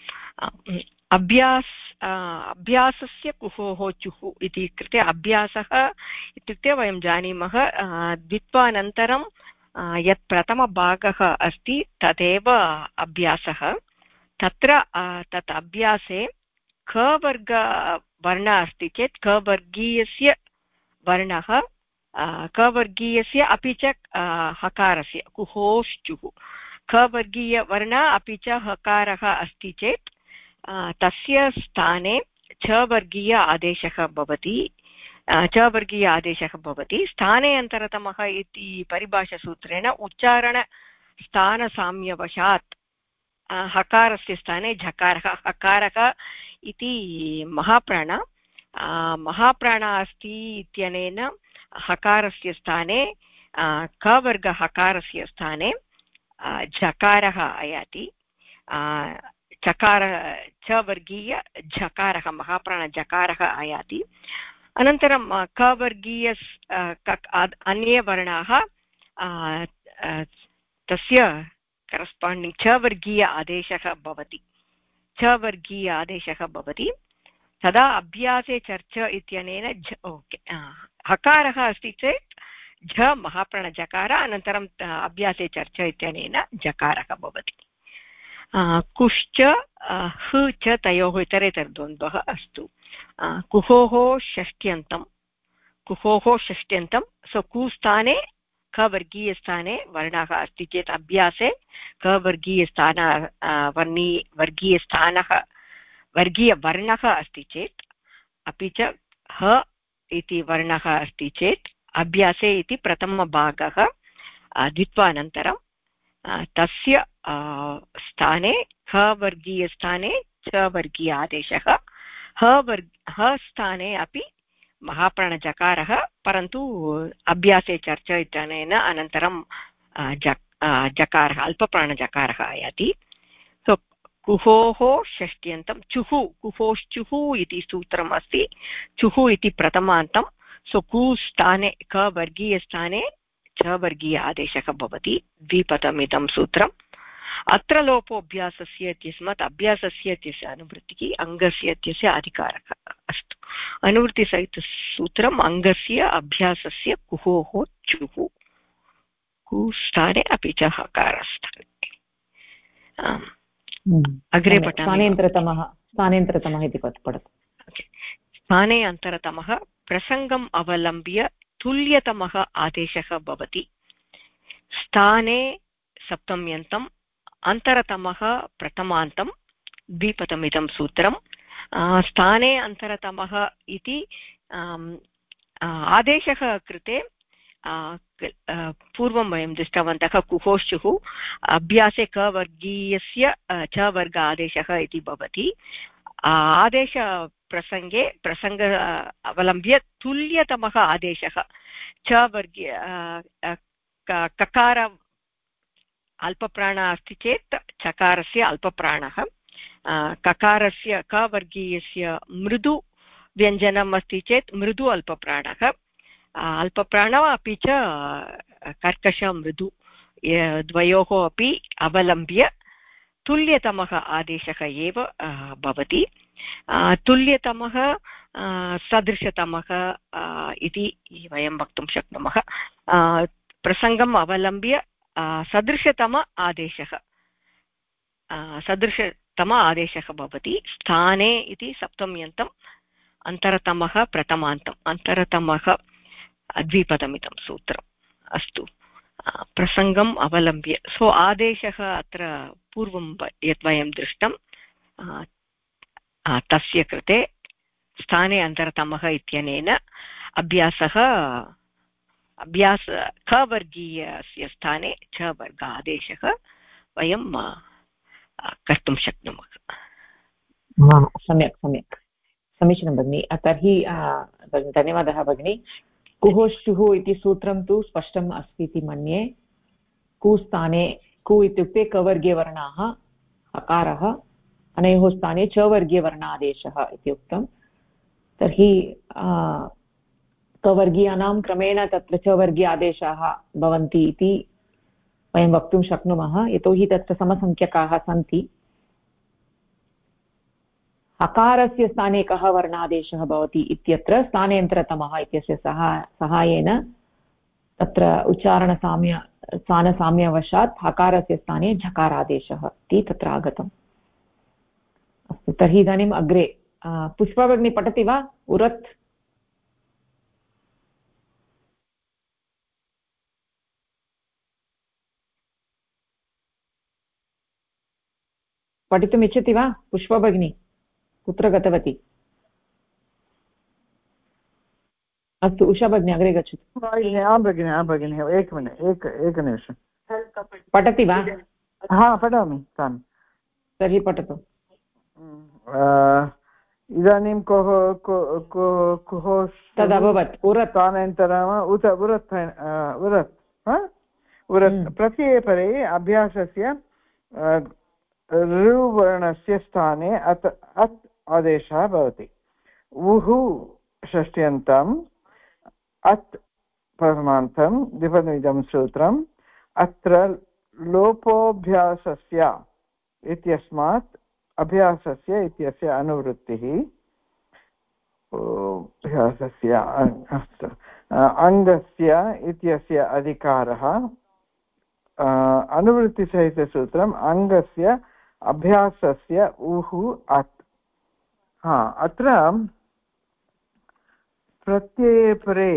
अभ्यासस्य कुहोः चुः इति कृते अभ्यासः इत्युक्ते वयं जानीमः द्वित्वानन्तरं यत् प्रथमभागः अस्ति तदेव अभ्यासः। तत्र तत् अभ्यासे ख वर्गवर्णः अस्ति चेत् ख वर्गीयस्य वर्णः, क वर्गीयस्य अपि च हकारस्य कुहोश्चुः, ख वर्गीयवर्णः अपि च हकारः अस्ति चेत् तस्य स्थाने च वर्गीय आदेशः भवति, च वर्गीय आदेशः भवति। स्थाने अन्तरतमः इति परिभाषासूत्रेण उच्चारणस्थानसाम्यवशात् हकारस्य स्थाने झकारः, हकारः इति महाप्राण, महाप्राण अस्ति इत्यनेन हकारस्य स्थाने क वर्ग हकारस्य स्थाने झकारः आयाति, चकार च वर्गीय झकारः, महाप्राण झकारः आयाति। अनन्तरं क वर्गीय अन्ये वर्णाः तस्य करस्पाण्डिङ्ग् च वर्गीय आदेशः भवति, च वर्गीय आदेशः भवति। तदा अभ्यासे चर्च इत्यनेन हकारः अस्ति चेत् झ महाप्राणजकार, अनन्तरम् अभ्यासे चर्च इत्यनेन जकारः भवति। कुश्च हु च तयोः इतरेतरद्वन्द्वः अस्तु। कुहोः षष्ट्यन्तं, कुहोः षष्ट्यन्तं, सो कुस्थाने क वर्गीयस्थाने वर्णः अस्ति चेत् अभ्यासे क वर्गीयस्थान वर्गीयस्थानः वर्गीयवर्णः अस्ति चेत्, अपि च ह इति वर्णः अस्ति चेत् अभ्यासे इति प्रथमभागः द्वित्वानन्तरं तस्य स्थाने ह वर्गीयस्थाने च वर्गीय आदेशः, ह स्थाने अपि महाप्राणजकारः, परन्तु अभ्यासे चर्च इत्यनेन अनन्तरं जकारः, अल्पप्राणजकारः आयाति। सो कुहोः षष्ट्यन्तं, चुः, कुहोश्चुः इति सूत्रम् अस्ति, चुः इति प्रथमान्तं। सो कुस्थाने क वर्गीयस्थाने च वर्गीय आदेशः भवति, द्विपदमिदं सूत्रम्। अत्र लोपोऽभ्यासस्य इत्यस्मात् अभ्यासस्य इत्यस्य अनुवृत्तिः, अङ्गस्य इत्यस्य अधिकारः। अस्तु, अनुवृत्तिसहितसूत्रम् अङ्गस्य अभ्यासस्य कुहोः चुः, कुस्थाने अपि च हकारस्थाने। अग्रे पठामि। स्थाने इति पठतु। स्थाने अन्तरतमः प्रसङ्गम् अवलम्ब्य तुल्यतमः आदेशः भवति। स्थाने सप्तम्यन्तम् अन्तरतमः प्रथमान्तं द्विपदमिदं सूत्रं। स्थाने अन्तरतमः इति आदेशः कृते पूर्वं वयं दृष्टवन्तः कुहोश्चुः अभ्यासे कवर्गीयस्य च वर्ग आदेशः इति भवति। आदेशप्रसङ्गे प्रसङ्ग अवलम्ब्य तुल्यतमः आदेशः च वर्गीय ककार अल्पप्राणः अस्ति चेत् चकारस्य अल्पप्राणः, ककारस्य कवर्गीयस्य मृदु व्यञ्जनम् अस्ति चेत् मृदु अल्पप्राणः, अल्पप्राणः अपि च कर्कशमृदु द्वयोः अपि अवलम्ब्य तुल्यतमः आदेशः एव भवति। तुल्यतमः सदृशतमः इति वयं वक्तुं शक्नुमः। प्रसङ्गम् अवलम्ब्य सदृशतम आदेशः भवति। स्थाने इति सप्तम्यन्तम् अन्तरतमः प्रथमान्तम् अन्तरतमः द्विपदमिदं सूत्रम्। अस्तु, प्रसङ्गम् अवलम्ब्य सो आदेशः अत्र पूर्वं यत् वयं दृष्टं तस्य कृते स्थाने अन्तरतमः इत्यनेन अभ्यास खवर्गीयस्य स्थाने च वर्ग आदेशः वयं कर्तुं शक्नुमः। सम्यक् समीचीनं भगिनि। तर्हि धन्यवादः भगिनि। कुहोश्चुः इति सूत्रं तु स्पष्टम् अस्ति इति मन्ये। कुस्थाने कु इत्युक्ते कवर्गीयवर्णाः हकारः, अनयोः स्थाने च वर्गीयवर्णादेशः इति उक्तं। तर्हि कवर्गीयानां क्रमेण तत्र च वर्गीय आदेशाः भवन्ति इति वयं वक्तुं शक्नुमः, यतोहि तत्र समसङ्ख्यकाः सन्ति। हकारस्य स्थाने कः वर्णादेशः भवति इत्यत्र स्थानेन्तरतमः इत्यस्य सहायेन तत्र स्थानसाम्यवशात् हकारस्य स्थाने झकारादेशः इति तत्र आगतम्। अस्तु, तर्हि इदानीम् अग्रे पुष्पा भगिनी पठति वा? उरत् पठितुम् इच्छति वा? पुष्पा भगिनी कुत्र गतवती? अस्तु, उषा भगिनी अग्रे गच्छतु। भगिनी एकनिमिषं पठति वा? पठामि तान्। तर्हि पठतु। इदानीं तदभवत् उरत् तानन्तरम् उरत् प्रत्ययपरे अभ्यासस्य ऋवर्णस्य स्थाने अत् आदेशः भवति। उः षष्ट्यन्तम् अत् प्रथमान्तं द्विपदमिदं सूत्रम्। अत्र लोपोऽभ्यासस्य इत्यस्मात् अभ्यासस्य इत्यस्य अनुवृत्तिः अभ्यासस्य अङ्गस्य इत्यस्य अधिकारः अनुवृत्तिसहितसूत्रम् अङ्गस्य अभ्यासस्य उः अत्। अत्र प्रत्यये परे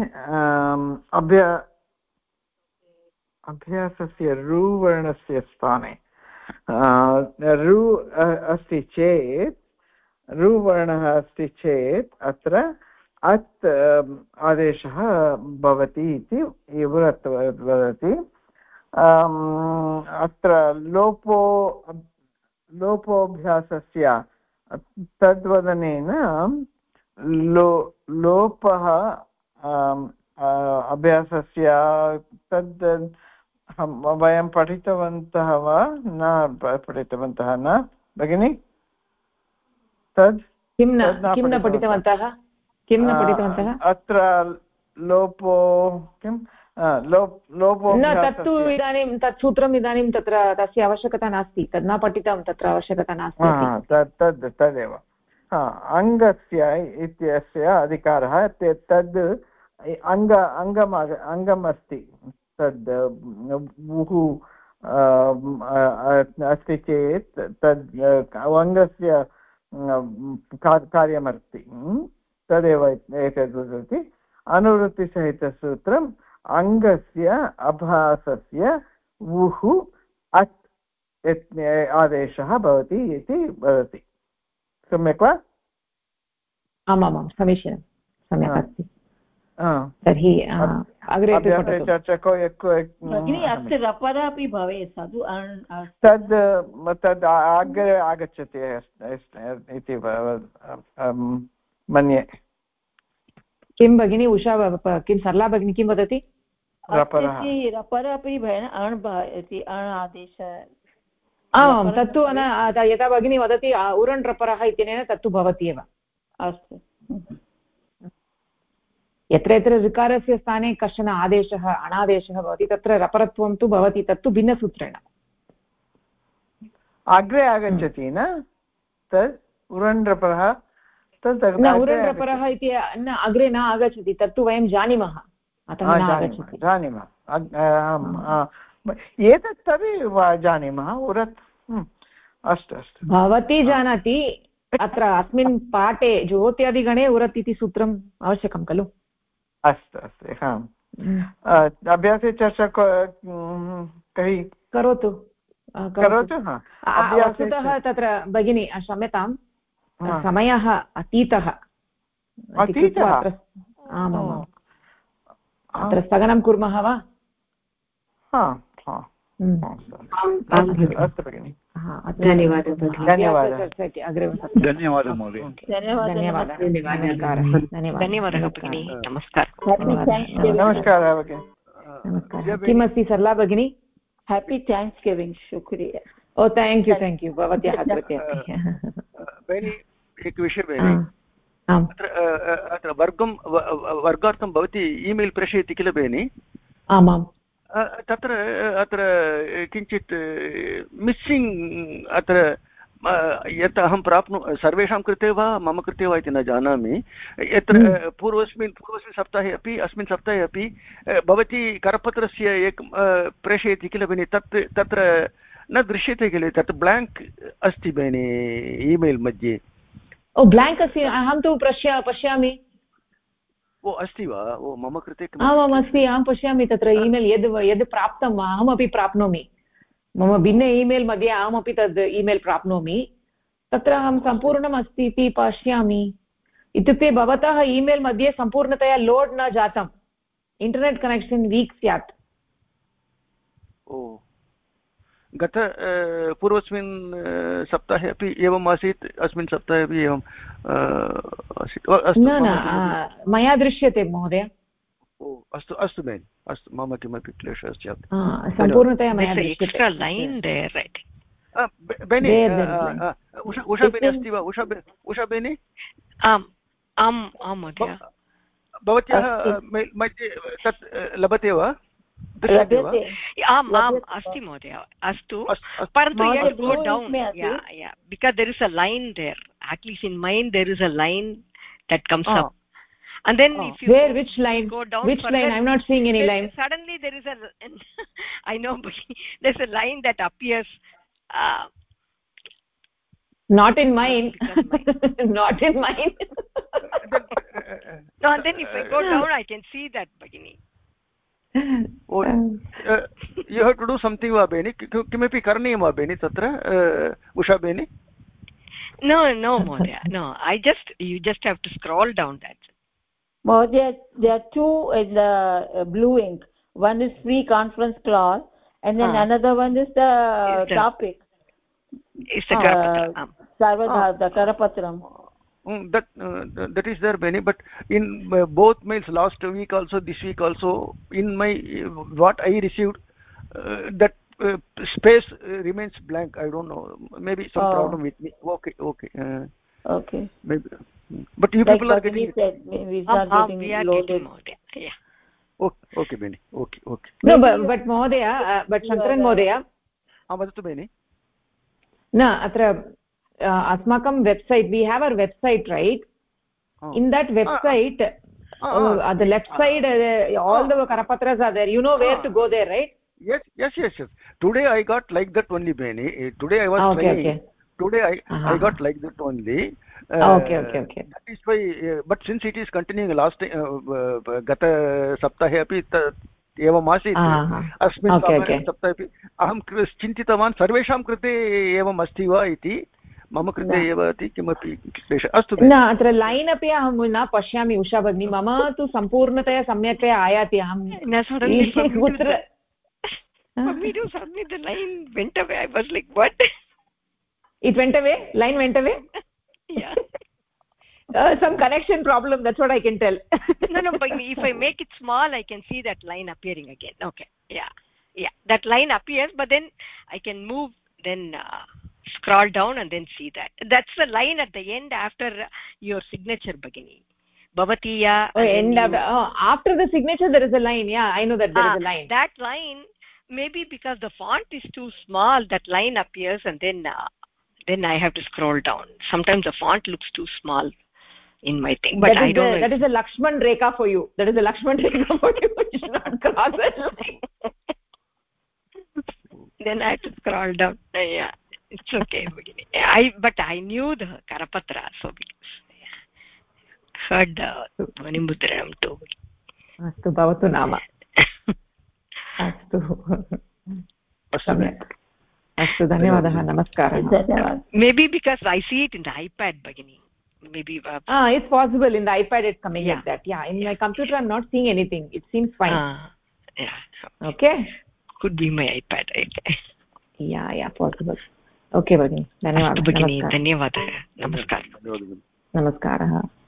अभ्यासस्य रुवर्णस्य स्थाने रु अस्ति चेत् रुवर्णः अस्ति चेत् अत्र अत् आदेशः भवति इति वदति। अत्र लोपोऽभ्यासस्य तद्वदनेन लोपः अभ्यासस्य तद् वयं पठितवन्तः वा न पठितवन्तः न भगिनि? तद् किं न पठितवन्तः? अत्र लोपो किं लोपो तत्तु इदानीं तत् सूत्रम् इदानीं तत्र तस्य आवश्यकता नास्ति, तद् न पठितं, तत्र आवश्यकता नास्ति। तदेव अङ्गस्य इत्यस्य अधिकारः तद् अङ्गम् अस्ति। तद् उः अस्ति चेत् तद् अङ्गस्य कार्यमस्ति, तदेव एतद् वदति। अनुवृत्तिसहितसूत्रम् अङ्गस्य अभासस्य वुः अट् आदेशः भवति इति वदति सम्यक् वा आमामां समीचीनं सम्यक् अस्ति तर्हि अग्रे चर्चा भगिनी अस्य रपर अपि भवेत् तद् अग्रे आगच्छति इति मन्ये किं भगिनी उषा किं सरला भगिनी किं वदति रपर अपि अण् इति अण् आदेश आमां तत्तु यथा भगिनी वदति उरण् रपरः इत्यनेन तत्तु भवति एव अस्तु यत्र यत्र ऋकारस्य स्थाने कश्चन आदेशः अणादेशः भवति तत्र रपरत्वं तु भवति तत्तु भिन्नसूत्रेण अग्रे आगच्छति न तद् उरण् रपरः न उरण् रपरः इति अग्रे न आगच्छति तत्तु वयं जानीमः अतः न आगच्छति जानीमः एतत् तर्हि जानीमः उरत् अस्तु अस्तु भवती जानाति अत्र अस्मिन् पाठे ज्योत्यादिगणे उरत् इति सूत्रम् आवश्यकं खलु अस्तु अस्तु अभ्यासे चर्चा करोतु वस्तुतः तत्र भगिनी क्षम्यतां समयः अतीतः आमाम् अत्र स्थगनं कुर्मः वा अस्तु भगिनि धन्यवादः धन्यवादः महोदय धन्यवादः भगिनी नमस्कारः भगिनि किमस्ति सरला भगिनी हेपी थैंक्स गिविंग शुक्रिया ओ थैंक यू भवत्याः कृते एकः विषयः भगिनी अत्र वर्गार्थं भवती ईमेल् प्रेषयति किल भगिनि आमाम् तत्र अत्र किञ्चित् मिस्सिङ्ग् अत्र यत् अहं सर्वेषां कृते वा मम कृते वा इति न जानामि यत्र पूर्वस्मिन् सप्ताहे अपि अस्मिन् सप्ताहे अपि भवती करपत्रस्य एकं प्रेषयति किल भगिनि तत्र न दृश्यते किल तत् ब्लाङ्क् अस्ति भगिनि ईमेल् मध्ये ओ ब्लाङ्क् अस्ति अहं तु पश्यामि ओ अस्ति वा ओ मम कृते आमाम् अस्ति अहं पश्यामि तत्र ईमेल् यद् प्राप्तम् अहमपि प्राप्नोमि मम भिन्न ईमेल् मध्ये अहमपि तद् ईमेल् प्राप्नोमि तत्र अहं सम्पूर्णम् अस्ति इति पश्यामि इत्युक्ते भवतः ईमेल् मध्ये सम्पूर्णतया लोड् न जातम् इण्टर्नेट् कनेक्षन् वीक् स्यात् ओ पूर्वस्मिन् सप्ताहे अपि एवम् आसीत् अस्मिन् सप्ताहे अपि एवम् आसीत् न मया दृश्यते महोदय ओ अस्तु अस्तु भगिनि अस्तु मम किमपि क्लेशः स्यात् सम्पूर्णतया मया एक्स्ट्रा लैन् देर् भगिनि उषा भगिनी अस्ति वा उषा भगिनी आम् आम् आं महोदय भवत्याः मध्ये तत् लभते वा आम् आम् अस्ति महोदय अस्तु परन्तु go down because there is a line there at least in mine there is a line that comes up and then if you which line go down which line I'm not seeing any line suddenly there is a I know there's a line that appears not in mine not in mine no and then if I go down I can see that bagini you have to do something va beni kimapi karaniyam va beni tatra usha beni no Mohdaya no you just have to scroll down that Mohdaya there are two in the blue ink one is free conference clause and then another one is the topic it's the karapatram sarvadha karapatram that is there Benny but in both mails last week also this week also in my what I received that space remains blank I don't know maybe some problem with me okay okay maybe but you people are getting it maybe it's not getting loaded okay Benny okay no but Mohdaya but Shankaran Mohdaya vadatu Benny na atra asmakam website we have our website right in that website at the left side all the karapatras are there you know where to go there right yes today I got like that only Benny today I was trying today I got like that only that is why but since it is continuing last gata saptahe api एवम् आसीत् अस्मिन् सप्ताहे अपि अहं चिन्तितवान् सर्वेषां कृते एवम् अस्ति वा इति मम कृते एव इति किमपि क्लेशः अस्तु न अत्र लैन् अपि अहं न पश्यामि उषा भगिनी मम तु सम्पूर्णतया सम्यक्तया आयाति अहं it went away line went away yeah some connection problem, that's what I can tell. no but if I make it small I can see that line appearing again. Okay, yeah that line appears, but then I can move, then scroll down and then see that that's the line at the end after your signature Bhagini Bhavatiya. After the signature there is a line. Yeah, I know that there is a line. That line, maybe because the font is too small, that line appears, and then I have to scroll down. Sometimes the font looks too small in my thing, but I don't know. That is a Lakshman Rekha for you. That is a Lakshman Rekha for you. You should not cross that line. Then I have to scroll down. Yeah, it's okay. But I knew the Karapatra, so because heard Dhanimudram too. Astu bhavatu nama. Astu. Samyak. Astu, dhanyavadah, namaskar. Maybe because I see it in the iPad, Bhagini. Maybe it's possible. In the iPad it's coming like that. Yeah, in my computer I'm not seeing anything. It seems fine. Yeah. Okay. Could be my iPad. Okay. Yeah, possible. Okay, Bhagini. Dhanyavadah. Bhagini, dhanyavadah. Namaskar. Namaskaraha.